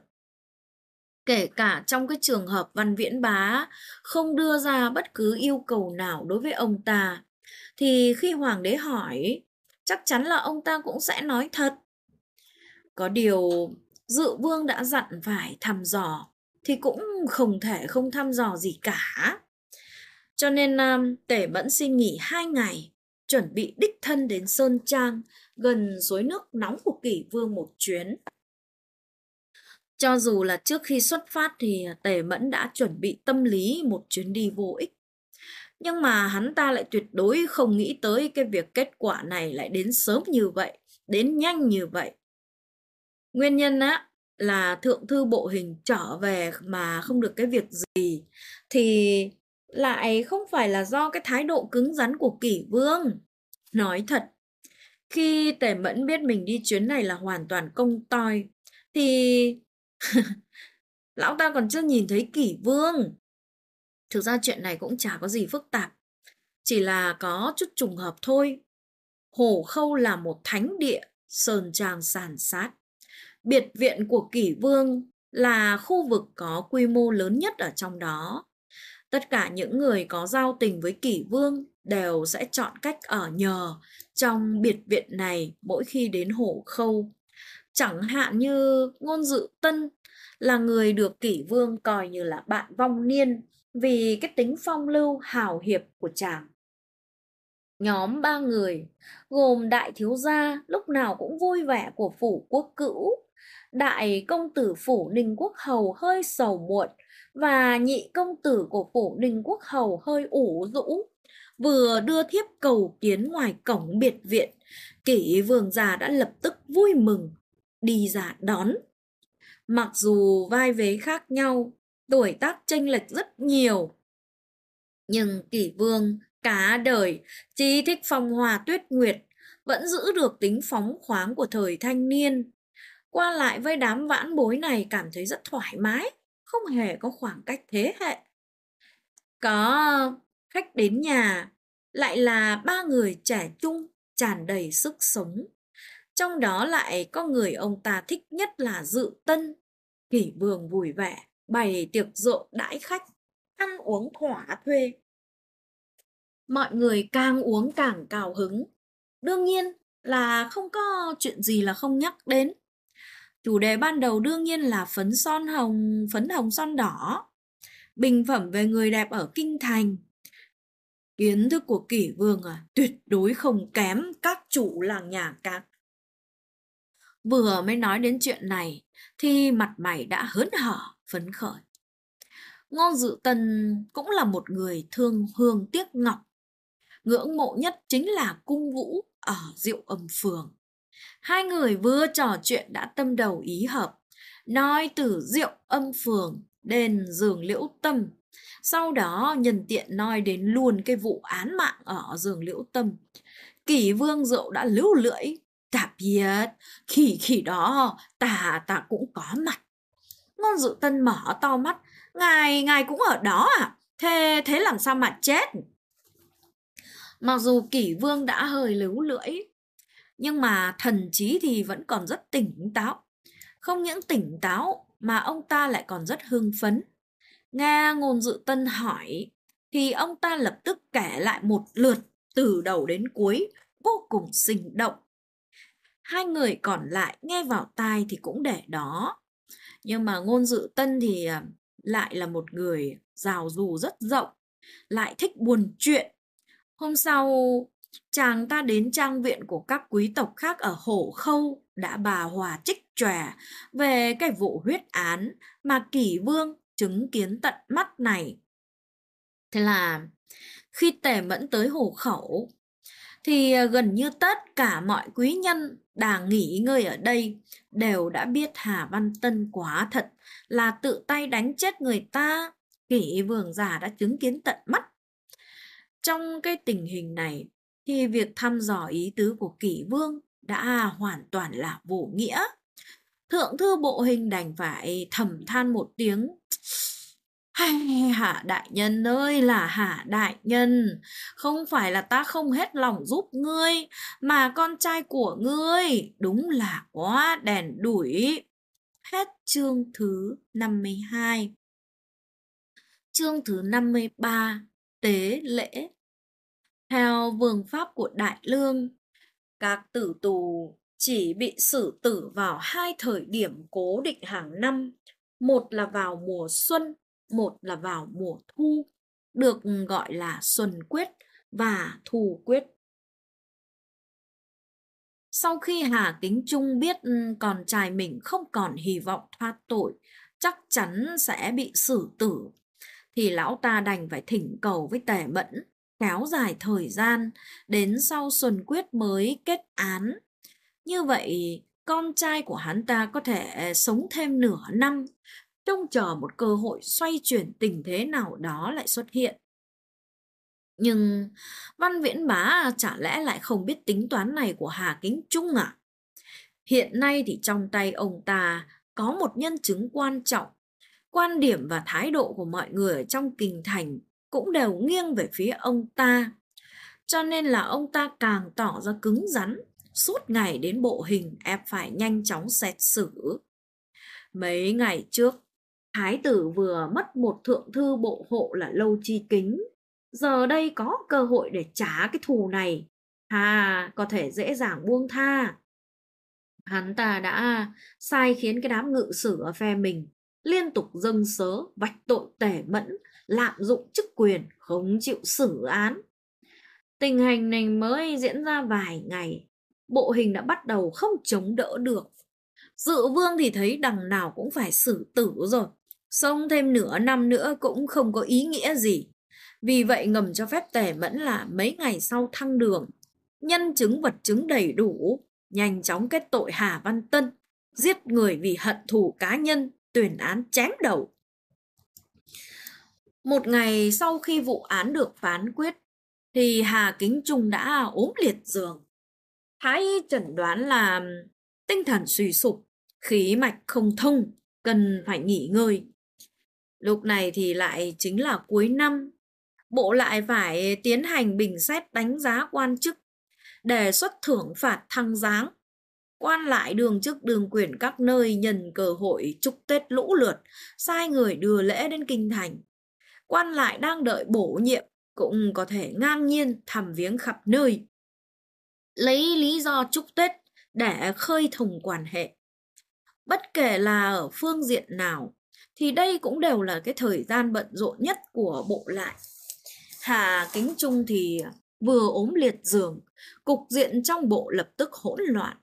Kể cả trong cái trường hợp Văn Viễn Bá không đưa ra bất cứ yêu cầu nào đối với ông ta, thì khi hoàng đế hỏi, chắc chắn là ông ta cũng sẽ nói thật. Có điều Dự Vương đã dặn phải thăm dò, thì cũng không thể không thăm dò gì cả. Cho nên Tề Mẫn xin nghỉ 2 ngày, chuẩn bị đích thân đến Sơn Trang, gần suối nước nóng của Kỷ Vương một chuyến. Cho dù là trước khi xuất phát thì Tề Mẫn đã chuẩn bị tâm lý một chuyến đi vô ích. Nhưng mà hắn ta lại tuyệt đối không nghĩ tới cái việc kết quả này lại đến sớm như vậy, đến nhanh như vậy. Nguyên nhân là thượng thư bộ hình trở về mà không được cái việc gì thì lại không phải là do cái thái độ cứng rắn của Kỷ Vương. Nói thật, Khi Tề Mẫn biết mình đi chuyến này là hoàn toàn công toi, thì lão ta còn chưa nhìn thấy Kỷ Vương. Thực ra chuyện này cũng chả có gì phức tạp, chỉ là có chút trùng hợp thôi. Hổ Khâu là một thánh địa, sơn trang san sát. Biệt viện của Kỷ Vương là khu vực có quy mô lớn nhất ở trong đó. Tất cả những người có giao tình với Kỷ Vương đều sẽ chọn cách ở nhờ trong biệt viện này mỗi khi đến Hổ Khâu. Chẳng hạn như Ngôn Dự Tân là người được Kỷ Vương coi như là bạn vong niên vì cái tính phong lưu hào hiệp của chàng. Nhóm 3 người gồm đại thiếu gia lúc nào cũng vui vẻ của phủ Quốc Cữu, đại công tử phủ Ninh Quốc Hầu hơi sầu muộn và nhị công tử của phủ Ninh Quốc Hầu hơi ủ rũ, vừa đưa thiếp cầu kiến ngoài cổng biệt viện. Kỷ Vương già đã lập tức vui mừng đi ra đón. Mặc dù vai vế khác nhau, tuổi tác chênh lệch rất nhiều, nhưng Kỷ Vương cả đời chỉ thích phong hoa tuyết nguyệt, vẫn giữ được tính phóng khoáng của thời thanh niên. Qua lại với đám vãn bối này cảm thấy rất thoải mái, không hề có khoảng cách thế hệ. Có khách đến nhà, lại là 3 người trẻ trung, tràn đầy sức sống. Trong đó lại có người ông ta thích nhất là Dự Tân. Kỷ Vương vui vẻ, bày tiệc rượu đãi khách, ăn uống thỏa thuê. Mọi người càng uống càng cào hứng. Đương nhiên là không có chuyện gì là không nhắc đến. Chủ đề ban đầu đương nhiên là phấn hồng son đỏ. Bình phẩm về người đẹp ở kinh thành. Kiến thức của Kỷ Vương tuyệt đối không kém các chủ làng nhà các. Vừa mới nói đến chuyện này thì mặt mày đã hớn hở, phấn khởi. Ngôn Dự Tân cũng là một người thương hương tiếc ngọc. Ngưỡng mộ nhất chính là Cung Vũ ở Diệu Âm Phường. Hai người vừa trò chuyện đã tâm đầu ý hợp, nói từ Diệu Âm Phường đến Giường Liễu Tâm. Sau đó nhân tiện nói đến luôn cái vụ án mạng ở Giường Liễu Tâm. Kỷ Vương Diệu đã líu lưỡi. Ta biết, khi đó ta cũng có mặt. Ngôn Dự Tân mở to mắt. Ngài cũng ở đó à? Thế làm sao mà chết? Mặc dù Kỷ Vương đã hơi líu lưỡi, nhưng mà thần trí thì vẫn còn rất tỉnh táo. Không những tỉnh táo mà ông ta lại còn rất hưng phấn. Nghe Ngôn Dự Tân hỏi thì ông ta lập tức kể lại một lượt từ đầu đến cuối, vô cùng sinh động. Hai người còn lại nghe vào tai thì cũng để đó. Nhưng mà Ngôn Dự Tân thì lại là một người giàu dù rất rộng, lại thích buồn chuyện. Hôm sau, chàng ta đến trang viện của các quý tộc khác ở Hổ Khâu đã bà hòa trích tròe về cái vụ huyết án mà Kỷ Vương chứng kiến tận mắt này. Thế là khi Tề Mẫn tới Hổ Khẩu thì gần như tất cả mọi quý nhân đang nghỉ ngơi ở đây đều đã biết Hà Văn Tân quả thật là tự tay đánh chết người ta. Kỷ Vương già đã chứng kiến tận mắt. Trong cái tình hình này thì việc thăm dò ý tứ của Kỷ Vương đã hoàn toàn là vô nghĩa. Thượng thư bộ hình đành phải thầm than một tiếng. Hay Hạ đại nhân ơi là Hạ đại nhân, không phải là ta không hết lòng giúp ngươi, mà con trai của ngươi đúng là quá đèn đủi. Hết chương thứ 52. Chương thứ 53. Tế lễ. Theo vương pháp của Đại Lương, các tử tù chỉ bị xử tử vào 2 thời điểm cố định hàng năm, một là vào mùa xuân, một là vào mùa thu, được gọi là xuân quyết và thu quyết. Sau khi Hà Kính Trung biết con trai mình không còn hy vọng thoát tội, chắc chắn sẽ bị xử tử, thì lão ta đành phải thỉnh cầu với Tề Mẫn kéo dài thời gian đến sau xuân quyết mới kết án. Như vậy con trai của hắn ta có thể sống thêm nửa năm, trông chờ một cơ hội xoay chuyển tình thế nào đó lại xuất hiện. Nhưng Văn Viễn Bá chả lẽ lại không biết tính toán này của Hà Kính Trung à? Hiện nay thì trong tay ông ta có một nhân chứng quan trọng. Quan điểm và thái độ của mọi người ở trong kinh thành cũng đều nghiêng về phía ông ta. Cho nên là ông ta càng tỏ ra cứng rắn, suốt ngày đến bộ hình ép phải nhanh chóng xét xử. Mấy ngày trước, thái tử vừa mất một thượng thư bộ hộ là Lâu Chi Kính. Giờ đây có cơ hội để trả cái thù này, có thể dễ dàng buông tha. Hắn ta đã sai khiến cái đám ngự sử ở phe mình liên tục dâng sớ, vạch tội tể mẫn, lạm dụng chức quyền, không chịu xử án. Tình hình này mới diễn ra vài ngày, bộ hình đã bắt đầu không chống đỡ được. Dự vương thì thấy đằng nào cũng phải xử tử rồi, sống thêm nửa năm nữa cũng không có ý nghĩa gì. Vì vậy ngầm cho phép tể mẫn là mấy ngày sau thăng đường, nhân chứng vật chứng đầy đủ, nhanh chóng kết tội Hà Văn Tân, giết người vì hận thù cá nhân, tuyên án chém đầu. Một ngày sau khi vụ án được phán quyết, thì Hà Kính Trung đã ốm liệt giường. Thái y chẩn đoán là tinh thần suy sụp, khí mạch không thông, cần phải nghỉ ngơi. Lúc này thì lại chính là cuối năm, bộ lại phải tiến hành bình xét đánh giá quan chức, đề xuất thưởng phạt thăng giáng. Quan lại đường chức đường quyền các nơi nhân cơ hội chúc Tết lũ lượt, sai người đưa lễ đến kinh thành. Quan lại đang đợi bổ nhiệm cũng có thể ngang nhiên thăm viếng khắp nơi, lấy lý do chúc Tết để khơi thông quan hệ. Bất kể là ở phương diện nào, thì đây cũng đều là cái thời gian bận rộn nhất của bộ lại. Hà Kính Trung thì vừa ốm liệt giường, cục diện trong bộ lập tức hỗn loạn.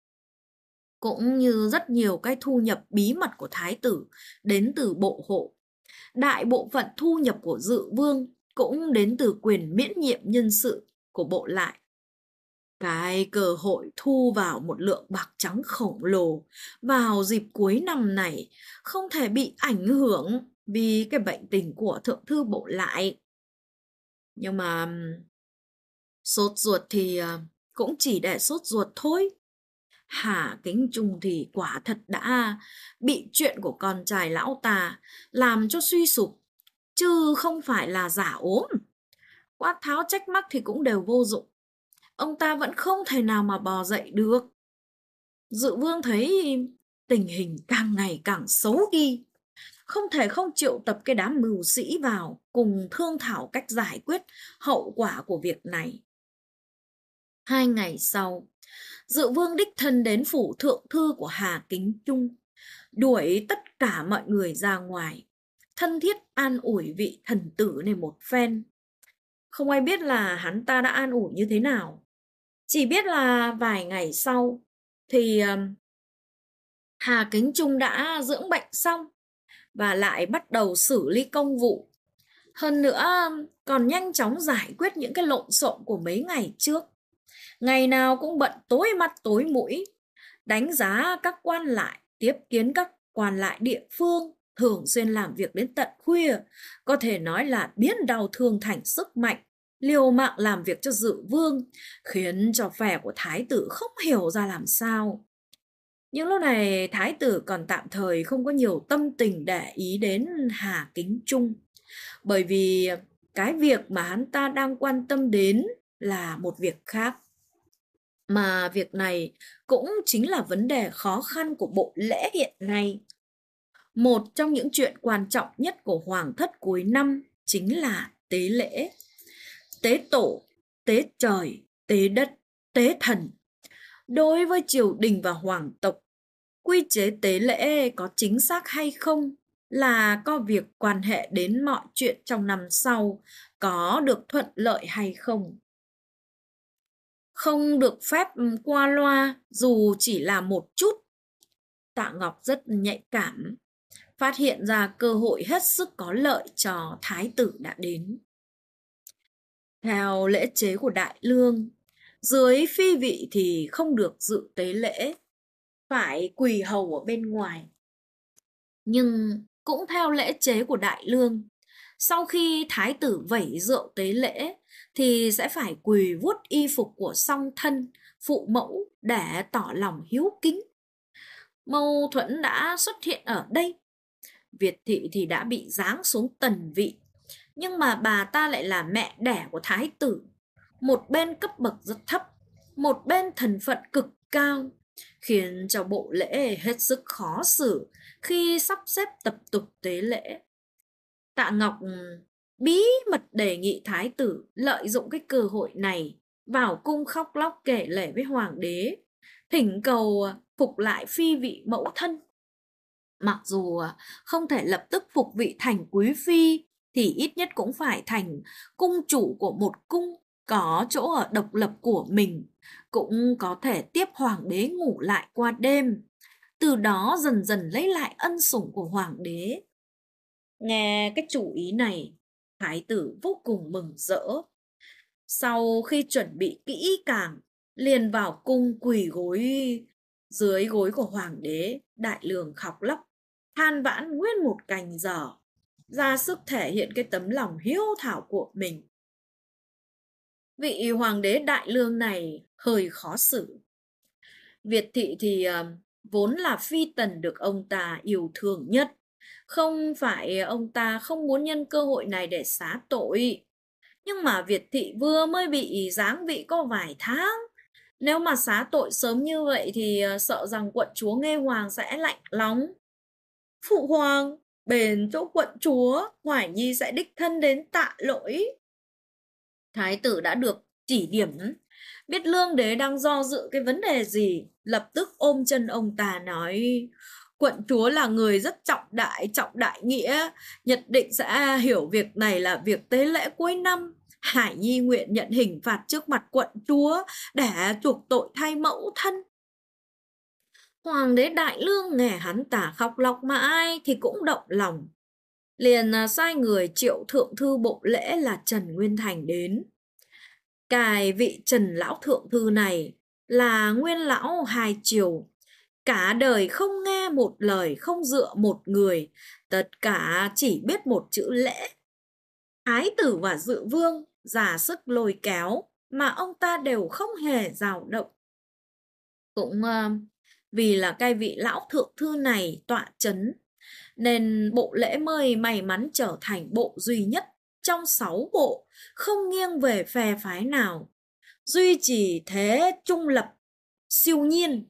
Cũng như rất nhiều cái thu nhập bí mật của thái tử đến từ bộ hộ, đại bộ phận thu nhập của dự vương cũng đến từ quyền miễn nhiệm nhân sự của bộ lại. Cái cơ hội thu vào một lượng bạc trắng khổng lồ vào dịp cuối năm này không thể bị ảnh hưởng vì cái bệnh tình của thượng thư bộ lại. Nhưng mà sốt ruột thì cũng chỉ để sốt ruột thôi. Hà Kính Trung thì quả thật đã bị chuyện của con trai lão ta làm cho suy sụp, chứ không phải là giả ốm. Quát tháo trách móc thì cũng đều vô dụng. Ông ta vẫn không thể nào mà bò dậy được. Dự vương thấy tình hình càng ngày càng xấu đi, không thể không triệu tập cái đám mưu sĩ vào cùng thương thảo cách giải quyết hậu quả của việc này. 2 ngày sau, Dự vương đích thân đến phủ thượng thư của Hà Kính Trung, đuổi tất cả mọi người ra ngoài, thân thiết an ủi vị thần tử này một phen. Không ai biết là hắn ta đã an ủi như thế nào, chỉ biết là vài ngày sau thì Hà Kính Trung đã dưỡng bệnh xong và lại bắt đầu xử lý công vụ. Hơn nữa còn nhanh chóng giải quyết những cái lộn xộn của mấy ngày trước. Ngày nào cũng bận tối mắt tối mũi, đánh giá các quan lại, tiếp kiến các quan lại địa phương, thường xuyên làm việc đến tận khuya, có thể nói là biến đau thương thành sức mạnh, liều mạng làm việc cho dự vương, khiến cho phe của thái tử không hiểu ra làm sao. Nhưng lúc này thái tử còn tạm thời không có nhiều tâm tình để ý đến Hà Kính Trung, bởi vì cái việc mà hắn ta đang quan tâm đến là một việc khác. Mà việc này cũng chính là vấn đề khó khăn của bộ lễ hiện nay. Một trong những chuyện quan trọng nhất của hoàng thất cuối năm chính là tế lễ. Tế tổ, tế trời, tế đất, tế thần. Đối với triều đình và hoàng tộc, quy chế tế lễ có chính xác hay không là có việc quan hệ đến mọi chuyện trong năm sau có được thuận lợi hay không. Không được phép qua loa dù chỉ là một chút. Tạ Ngọc rất nhạy cảm, phát hiện ra cơ hội hết sức có lợi cho thái tử đã đến. Theo lễ chế của Đại Lương, dưới phi vị thì không được dự tế lễ, phải quỳ hầu ở bên ngoài. Nhưng cũng theo lễ chế của Đại Lương, sau khi thái tử vẩy rượu tế lễ thì sẽ phải quỳ vuốt y phục của song thân, phụ mẫu để tỏ lòng hiếu kính. Mâu thuẫn đã xuất hiện ở đây. Việt thị thì đã bị giáng xuống tần vị, nhưng mà bà ta lại là mẹ đẻ của thái tử. Một bên cấp bậc rất thấp, một bên thân phận cực cao, khiến cho bộ lễ hết sức khó xử khi sắp xếp tập tục tế lễ. Tạ Ngọc bí mật đề nghị thái tử lợi dụng cái cơ hội này vào cung khóc lóc kể lể với hoàng đế, thỉnh cầu phục lại phi vị mẫu thân. Mặc dù không thể lập tức phục vị thành quý phi, thì ít nhất cũng phải thành cung chủ của một cung, có chỗ ở độc lập của mình, cũng có thể tiếp hoàng đế ngủ lại qua đêm, từ đó dần dần lấy lại ân sủng của hoàng đế. Nghe cái chủ ý này, thái tử vô cùng mừng rỡ. Sau khi chuẩn bị kỹ càng, liền vào cung quỳ gối dưới gối của hoàng đế, đại lường khóc lóc, than vãn nguyên một canh giờ, ra sức thể hiện cái tấm lòng hiếu thảo của mình. Vị hoàng đế đại lương này hơi khó xử. Việt thị thì vốn là phi tần được ông ta yêu thương nhất. Không phải ông ta không muốn nhân cơ hội này để xá tội. Nhưng mà Việt thị vừa mới bị giáng vị có vài tháng. Nếu mà xá tội sớm như vậy thì sợ rằng quận chúa Nghê Hoàng sẽ lạnh lòng. Phụ hoàng, bền chỗ quận chúa, Hoài Nhi sẽ đích thân đến tạ lỗi. Thái tử đã được chỉ điểm, biết lương đế đang do dự cái vấn đề gì, lập tức ôm chân ông ta nói: quận chúa là người rất trọng đại nghĩa, nhất định sẽ hiểu việc này là việc tế lễ cuối năm. Hải Nhi nguyện nhận hình phạt trước mặt quận chúa để chuộc tội thay mẫu thân. Hoàng đế đại lương nghe hắn tả khóc lóc mãi thì cũng động lòng, liền sai người triệu thượng thư bộ lễ là Trần Nguyên Thành đến. Cái vị Trần lão thượng thư này là nguyên lão hai triều, cả đời không nghe một lời, không dựa một người, tất cả chỉ biết một chữ lễ. Thái tử và dự vương giả sức lôi kéo mà ông ta đều không hề dao động. Cũng vì là cái vị lão thượng thư này tọa chấn, nên bộ lễ mới may mắn trở thành bộ duy nhất trong 6 bộ không nghiêng về phe phái nào, duy trì thế trung lập siêu nhiên.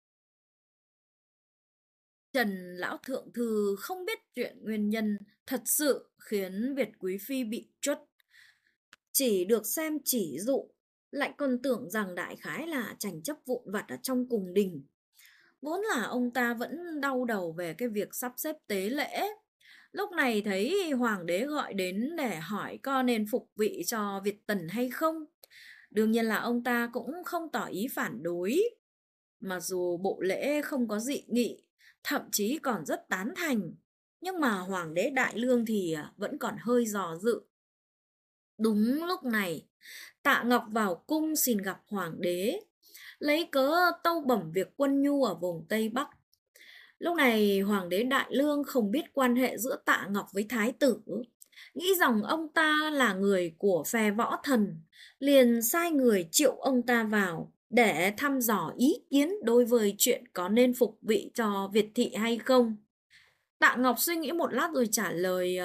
Trần lão thượng thư không biết chuyện nguyên nhân thật sự khiến Việt quý phi bị truất, chỉ được xem chỉ dụ, lại còn tưởng rằng đại khái là tranh chấp vụn vặt ở trong cung đình. Vốn là ông ta vẫn đau đầu về cái việc sắp xếp tế lễ. Lúc này thấy hoàng đế gọi đến để hỏi có nên phục vị cho Việt tần hay không. Đương nhiên là ông ta cũng không tỏ ý phản đối. Mặc dù bộ lễ không có dị nghị, thậm chí còn rất tán thành, nhưng mà hoàng đế đại lương thì vẫn còn hơi dò dự. Đúng lúc này, Tạ Ngọc vào cung xin gặp hoàng đế, lấy cớ tâu bẩm việc quân nhu ở vùng Tây Bắc. Lúc này hoàng đế đại lương không biết quan hệ giữa Tạ Ngọc với thái tử, nghĩ rằng ông ta là người của phe võ thần, liền sai người triệu ông ta vào để thăm dò ý kiến đối với chuyện có nên phục vị cho Việt thị hay không. Tạ Ngọc suy nghĩ một lát rồi trả lời: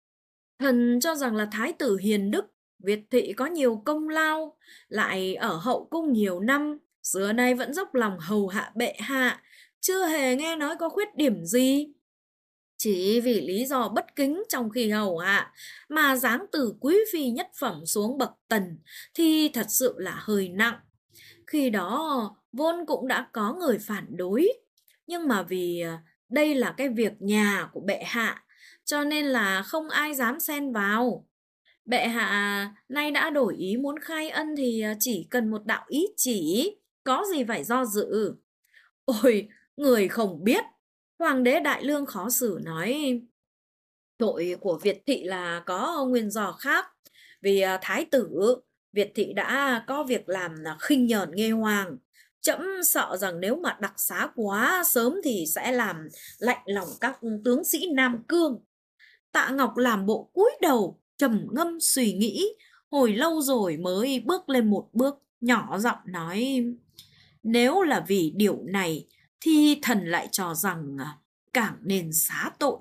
thần cho rằng là thái tử hiền đức, Việt thị có nhiều công lao, lại ở hậu cung nhiều năm, xưa nay vẫn dốc lòng hầu hạ bệ hạ, chưa hề nghe nói có khuyết điểm gì. Chỉ vì lý do bất kính trong khi hầu hạ mà giáng từ quý phi nhất phẩm xuống bậc tần thì thật sự là hơi nặng. Khi đó vốn cũng đã có người phản đối, nhưng mà vì đây là cái việc nhà của bệ hạ, cho nên là không ai dám xen vào. Bệ hạ nay đã đổi ý muốn khai ân thì chỉ cần một đạo ý chỉ, có gì phải do dự. Ôi, người không biết. Hoàng đế đại lương khó xử nói: tội của Việt thị là có nguyên do khác. Vì thái tử, Việt thị đã có việc làm là khinh nhờn Nghê Hoàng. Trẫm sợ rằng nếu mà đặc xá quá sớm thì sẽ làm lạnh lòng các tướng sĩ Nam Cương. Tạ Ngọc làm bộ cúi đầu, trầm ngâm suy nghĩ, hồi lâu rồi mới bước lên một bước, nhỏ giọng nói: nếu là vì điều này thì thần lại cho rằng càng nên xá tội.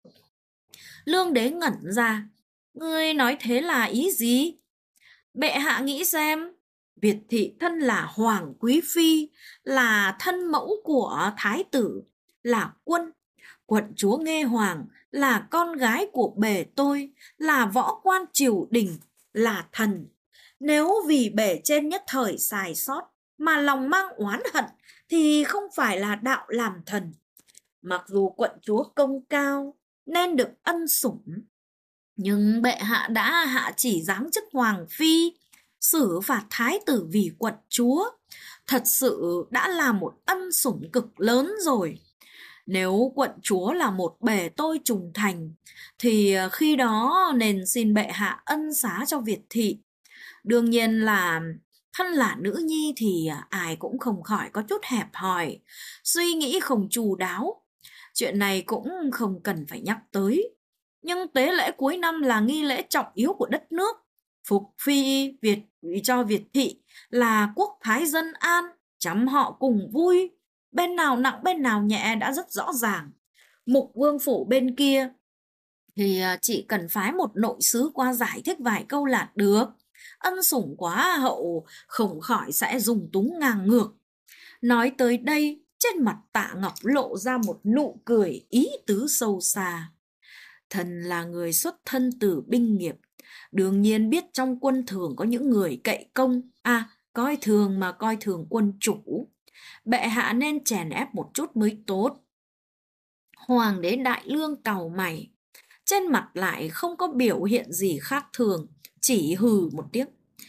Lương đế ngẩn ra: ngươi nói thế là ý gì? Bệ hạ nghĩ xem, Việt thị thân là hoàng quý phi, là thân mẫu của thái tử, là quân. Quận chúa Nghê Hoàng là con gái của bề tôi, là võ quan triều đình, là thần. Nếu vì bề trên nhất thời sai sót mà lòng mang oán hận thì không phải là đạo làm thần. Mặc dù quận chúa công cao nên được ân sủng, nhưng bệ hạ đã hạ chỉ giáng chức hoàng phi, xử phạt thái tử vì quận chúa, thật sự đã là một ân sủng cực lớn rồi. Nếu quận chúa là một bề tôi trung thành thì khi đó nên xin bệ hạ ân xá cho Việt thị. Đương nhiên là thân là nữ nhi thì ai cũng không khỏi có chút hẹp hòi, suy nghĩ không chu đáo. Chuyện này cũng không cần phải nhắc tới. Nhưng tế lễ cuối năm là nghi lễ trọng yếu của đất nước. Phục phi Việt cho Việt thị là quốc thái dân an, chấm họ cùng vui. Bên nào nặng bên nào nhẹ đã rất rõ ràng. Mục vương phủ bên kia thì chỉ cần phái một nội sứ qua giải thích vài câu là được. Ân sủng quá hậu không khỏi sẽ dùng túng ngang ngược. Nói tới đây, trên mặt Tạ Ngọc lộ ra một nụ cười ý tứ sâu xa. Thần là người xuất thân từ binh nghiệp, đương nhiên biết trong quân thường có những người cậy công, coi thường mà coi thường quân chủ. Bệ hạ nên chèn ép một chút mới tốt. Hoàng đế Đại Lương cau mày, trên mặt lại không có biểu hiện gì khác thường, chỉ hừ một tiếng.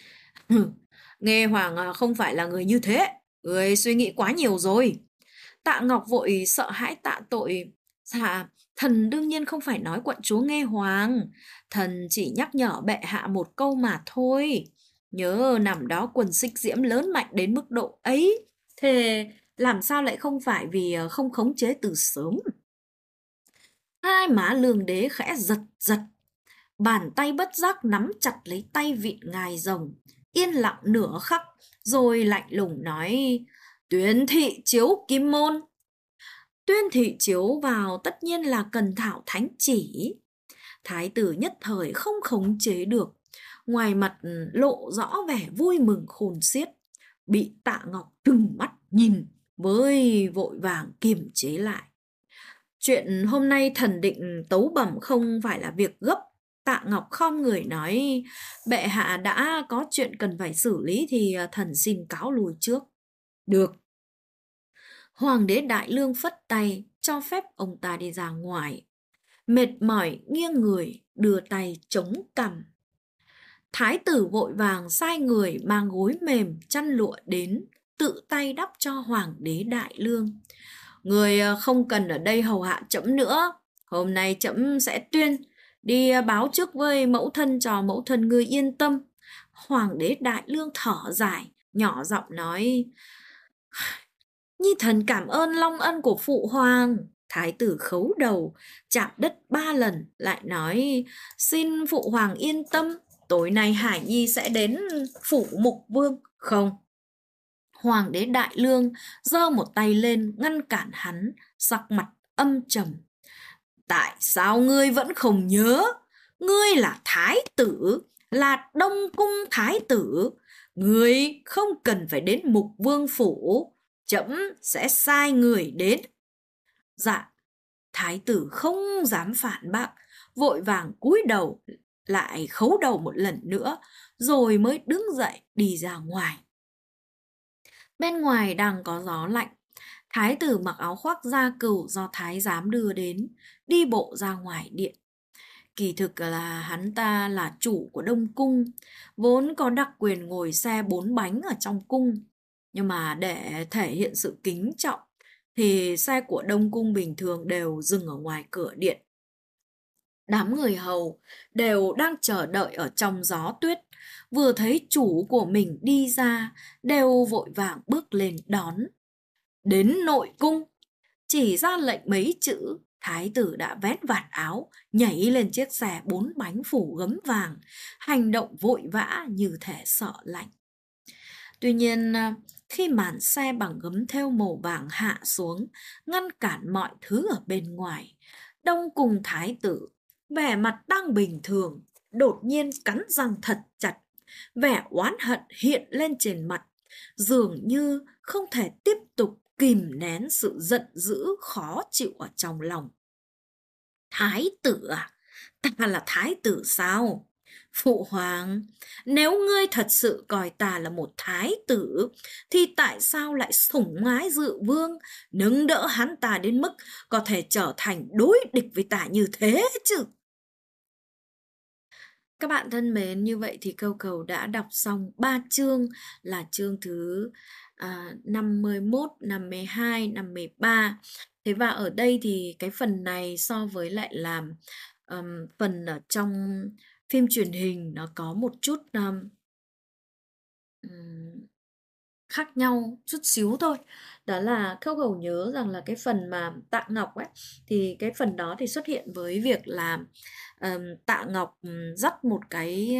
Nghe Hoàng không phải là người như thế, người suy nghĩ quá nhiều rồi. Tạ Ngọc vội sợ hãi tạ tội. Dạ, thần đương nhiên không phải nói quận chúa Nghe Hoàng, thần chỉ nhắc nhở bệ hạ một câu mà thôi. Nhớ năm đó quân Xích Diễm lớn mạnh đến mức độ ấy, thế làm sao lại không phải vì không khống chế từ sớm. Hai má Lương đế khẽ giật giật, bàn tay bất giác nắm chặt lấy tay vịn ngài rồng, yên lặng nửa khắc rồi lạnh lùng nói: tuyên thị chiếu kim môn. Tuyên thị chiếu vào tất nhiên là cần thảo thánh chỉ. Thái tử nhất thời không khống chế được, ngoài mặt lộ rõ vẻ vui mừng khôn xiết, bị Tạ Ngọc trừng mắt nhìn với vội vàng kiềm chế lại. Chuyện hôm nay thần định tấu bẩm không phải là việc gấp. Tạ Ngọc khom người nói: bệ hạ đã có chuyện cần phải xử lý thì thần xin cáo lui trước. Được. Hoàng đế Đại Lương phất tay cho phép ông ta đi ra ngoài. Mệt mỏi nghiêng người đưa tay chống cằm. Thái tử vội vàng sai người mang gối mềm chăn lụa đến, tự tay đắp cho Hoàng đế Đại Lương. Người không cần ở đây hầu hạ trẫm nữa, hôm nay trẫm sẽ tuyên đi báo trước với mẫu thân cho mẫu thân ngươi yên tâm. Hoàng đế Đại Lương thở dài, nhỏ giọng nói: nhi thần cảm ơn long ân của phụ hoàng. Thái tử khấu đầu, chạm đất 3 lần, lại nói: xin phụ hoàng yên tâm, tối nay Hải Nhi sẽ đến phủ mục vương. Không. Hoàng đế Đại Lương giơ một tay lên ngăn cản hắn, sắc mặt âm trầm. Tại sao ngươi vẫn không nhớ? Ngươi là thái tử, là Đông cung thái tử. Ngươi không cần phải đến mục vương phủ, trẫm sẽ sai người đến. Dạ. Thái tử không dám phản bác, vội vàng cúi đầu, lại khấu đầu một lần nữa, rồi mới đứng dậy đi ra ngoài. Bên ngoài đang có gió lạnh. Thái tử mặc áo khoác da cừu do thái giám đưa đến, đi bộ ra ngoài điện. Kỳ thực là hắn ta là chủ của Đông cung, vốn có đặc quyền ngồi xe 4 bánh ở trong cung. Nhưng mà để thể hiện sự kính trọng thì xe của Đông cung bình thường đều dừng ở ngoài cửa điện. Đám người hầu đều đang chờ đợi ở trong gió tuyết, vừa thấy chủ của mình đi ra đều vội vàng bước lên đón. Đến nội cung, chỉ ra lệnh mấy chữ Thái tử đã vén vạt áo, nhảy lên chiếc xe 4 bánh phủ gấm vàng, hành động vội vã như thể sợ lạnh. Tuy nhiên, khi màn xe bằng gấm thêu màu vàng hạ xuống, ngăn cản mọi thứ ở bên ngoài, Đông cùng thái tử, vẻ mặt đang bình thường, đột nhiên cắn răng thật chặt, vẻ oán hận hiện lên trên mặt, dường như không thể tiếp tục kìm nén sự giận dữ khó chịu ở trong lòng. Thái tử à? Ta là thái tử sao? Phụ hoàng, nếu ngươi thật sự coi ta là một thái tử, thì tại sao lại sủng ái Dự Vương, nâng đỡ hắn ta đến mức có thể trở thành đối địch với ta như thế chứ? Các bạn thân mến, như vậy thì Câu Cầu đã đọc xong 3 chương, là chương thứ 51, 52, 53. Thế và ở đây thì cái phần này so với lại là phần ở trong phim truyền hình nó có một chút khác nhau chút xíu thôi. Đó là Câu Cầu nhớ rằng là cái phần mà Tạ Ngọc ấy, thì cái phần đó thì xuất hiện với việc là Tạ Ngọc dắt một cái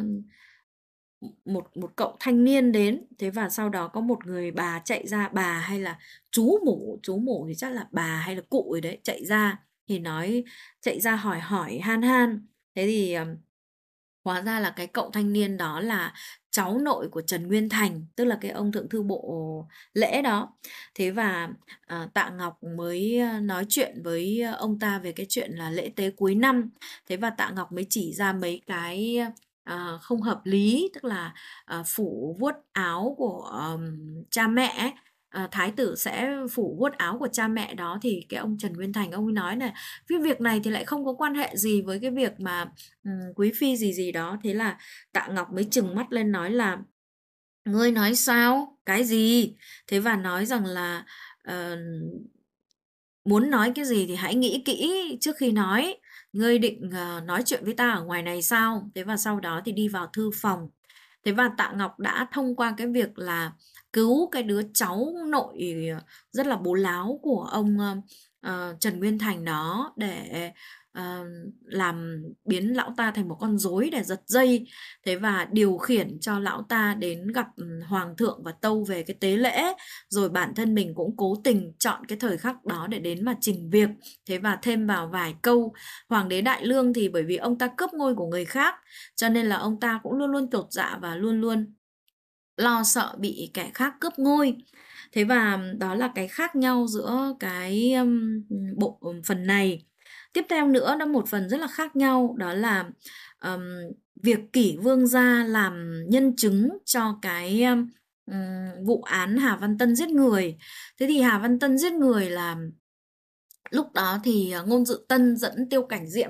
một cậu thanh niên đến, thế và sau đó có một người bà chạy ra, bà hay là chú mụ thì chắc là bà hay là cụ rồi đấy, chạy ra thì nói, chạy ra hỏi hỏi han han. Thế thì hóa ra là cái cậu thanh niên đó là cháu nội của Trần Nguyên Thành, tức là cái ông thượng thư bộ lễ đó. Thế và Tạ Ngọc mới nói chuyện với ông ta về cái chuyện là lễ tế cuối năm. Thế và Tạ Ngọc mới chỉ ra mấy cái không hợp lý, tức là phủ vuốt áo của cha mẹ ấy. Thái tử sẽ phủ vuốt áo của cha mẹ đó, thì cái ông Trần Nguyên Thành ông ấy nói là cái việc này thì lại không có quan hệ gì với cái việc mà quý phi gì gì đó. Thế là Tạ Ngọc mới trừng mắt lên nói là ngươi nói sao? Cái gì? Thế và nói rằng là muốn nói cái gì thì hãy nghĩ kỹ trước khi nói. Ngươi định nói chuyện với ta ở ngoài này sao? Thế và sau đó thì đi vào thư phòng. Thế và Tạ Ngọc đã thông qua cái việc là cứu cái đứa cháu nội rất là bố láo của ông Trần Nguyên Thành đó, để làm biến lão ta thành một con rối để giật dây. Thế và điều khiển cho lão ta đến gặp hoàng thượng và tâu về cái tế lễ, rồi bản thân mình cũng cố tình chọn cái thời khắc đó để đến mà trình việc. Thế và thêm vào vài câu, hoàng đế Đại Lương thì bởi vì ông ta cướp ngôi của người khác, cho nên là ông ta cũng luôn luôn chột dạ và luôn luôn lo sợ bị kẻ khác cướp ngôi. Thế và đó là cái khác nhau giữa cái bộ phần này. Tiếp theo nữa, đó một phần rất là khác nhau, đó là um, việc Kỷ Vương gia làm nhân chứng cho cái vụ án Hà Văn Tân giết người. Thế thì Hà Văn Tân giết người là lúc đó thì Ngôn Dự Tân dẫn Tiêu Cảnh Diễm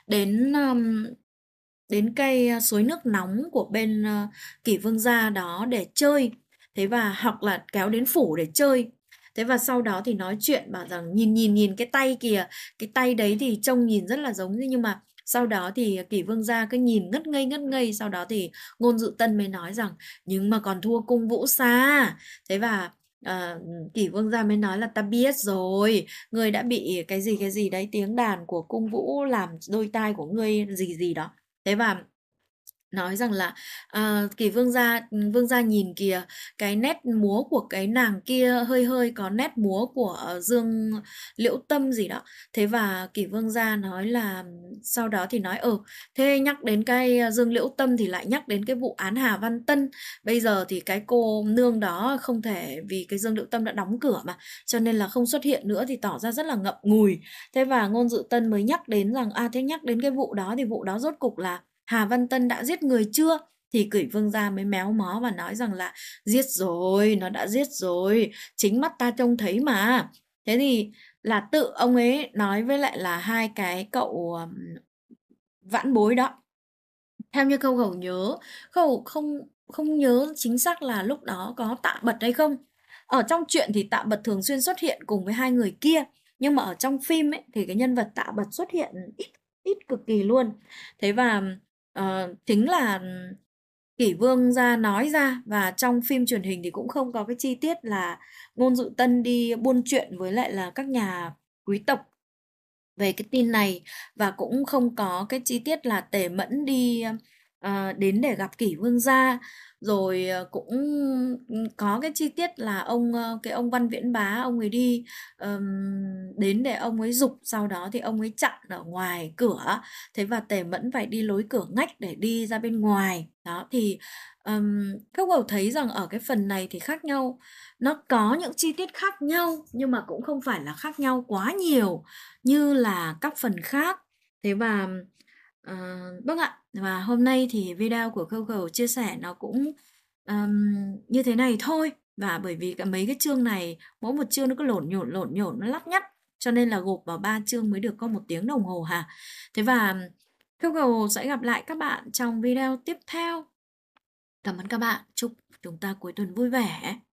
đến cây suối nước nóng của bên Kỷ Vương gia đó để chơi. Thế và hoặc là kéo đến phủ để chơi. Thế và sau đó thì nói chuyện bảo rằng nhìn cái tay kìa, cái tay đấy thì trông nhìn rất là giống, nhưng mà sau đó thì Kỷ Vương gia cứ nhìn ngất ngây, sau đó thì Ngôn Dự Tân mới nói rằng nhưng mà còn thua Cung Vũ Sa. Thế và Kỷ Vương gia mới nói là ta biết rồi, ngươi đã bị cái gì đấy, tiếng đàn của Cung Vũ làm đôi tai của ngươi gì gì đó. Thế và nói rằng là Kỳ vương gia nhìn kìa, cái nét múa của cái nàng kia hơi hơi có nét múa của Dương Liễu Tâm gì đó. Thế và Kỳ vương gia nói là sau đó thì nói thế nhắc đến cái Dương Liễu Tâm thì lại nhắc đến cái vụ án Hà Văn Tân. Bây giờ thì cái cô nương đó không thể, vì cái Dương Liễu Tâm đã đóng cửa mà, cho nên là không xuất hiện nữa, thì tỏ ra rất là ngậm ngùi. Thế và Ngôn Dự Tân mới nhắc đến rằng thế nhắc đến cái vụ đó thì vụ đó rốt cục là Hà Văn Tân đã giết người chưa? Thì Kỷ Vương gia mới méo mó và nói rằng là giết rồi, nó đã giết rồi, chính mắt ta trông thấy mà. Thế thì là tự ông ấy nói với lại là hai cái cậu vãn bối đó. Theo như Câu Cầu nhớ, Câu không không nhớ chính xác là lúc đó có Tạ Bật hay không. Ở trong truyện thì Tạ Bật thường xuyên xuất hiện cùng với hai người kia, nhưng mà ở trong phim ấy thì cái nhân vật Tạ Bật xuất hiện ít ít cực kỳ luôn. Thế và chính là Kỷ Vương gia nói ra, và trong phim truyền hình thì cũng không có cái chi tiết là Ngôn Dự Tân đi buôn chuyện với lại là các nhà quý tộc về cái tin này, và cũng không có cái chi tiết là Tề Mẫn đi đến để gặp Kỷ Vương gia, rồi cũng có cái chi tiết là cái ông Văn Viễn Bá, ông ấy đi đến để ông ấy giục, sau đó thì ông ấy chặn ở ngoài cửa, thế và Tề Mẫn phải đi lối cửa ngách để đi ra bên ngoài. Đó thì các cậu thấy rằng ở cái phần này thì khác nhau, nó có những chi tiết khác nhau nhưng mà cũng không phải là khác nhau quá nhiều như là các phần khác. Thế và vâng ạ, và hôm nay thì video của Coco chia sẻ nó cũng như thế này thôi. Và bởi vì mấy cái chương này, mỗi một chương nó cứ lộn nhộn, nó lắt nhắt, cho nên là gộp vào 3 chương mới được có 1 tiếng đồng hồ hả. Thế và Coco sẽ gặp lại các bạn trong video tiếp theo. Cảm ơn các bạn, chúc chúng ta cuối tuần vui vẻ.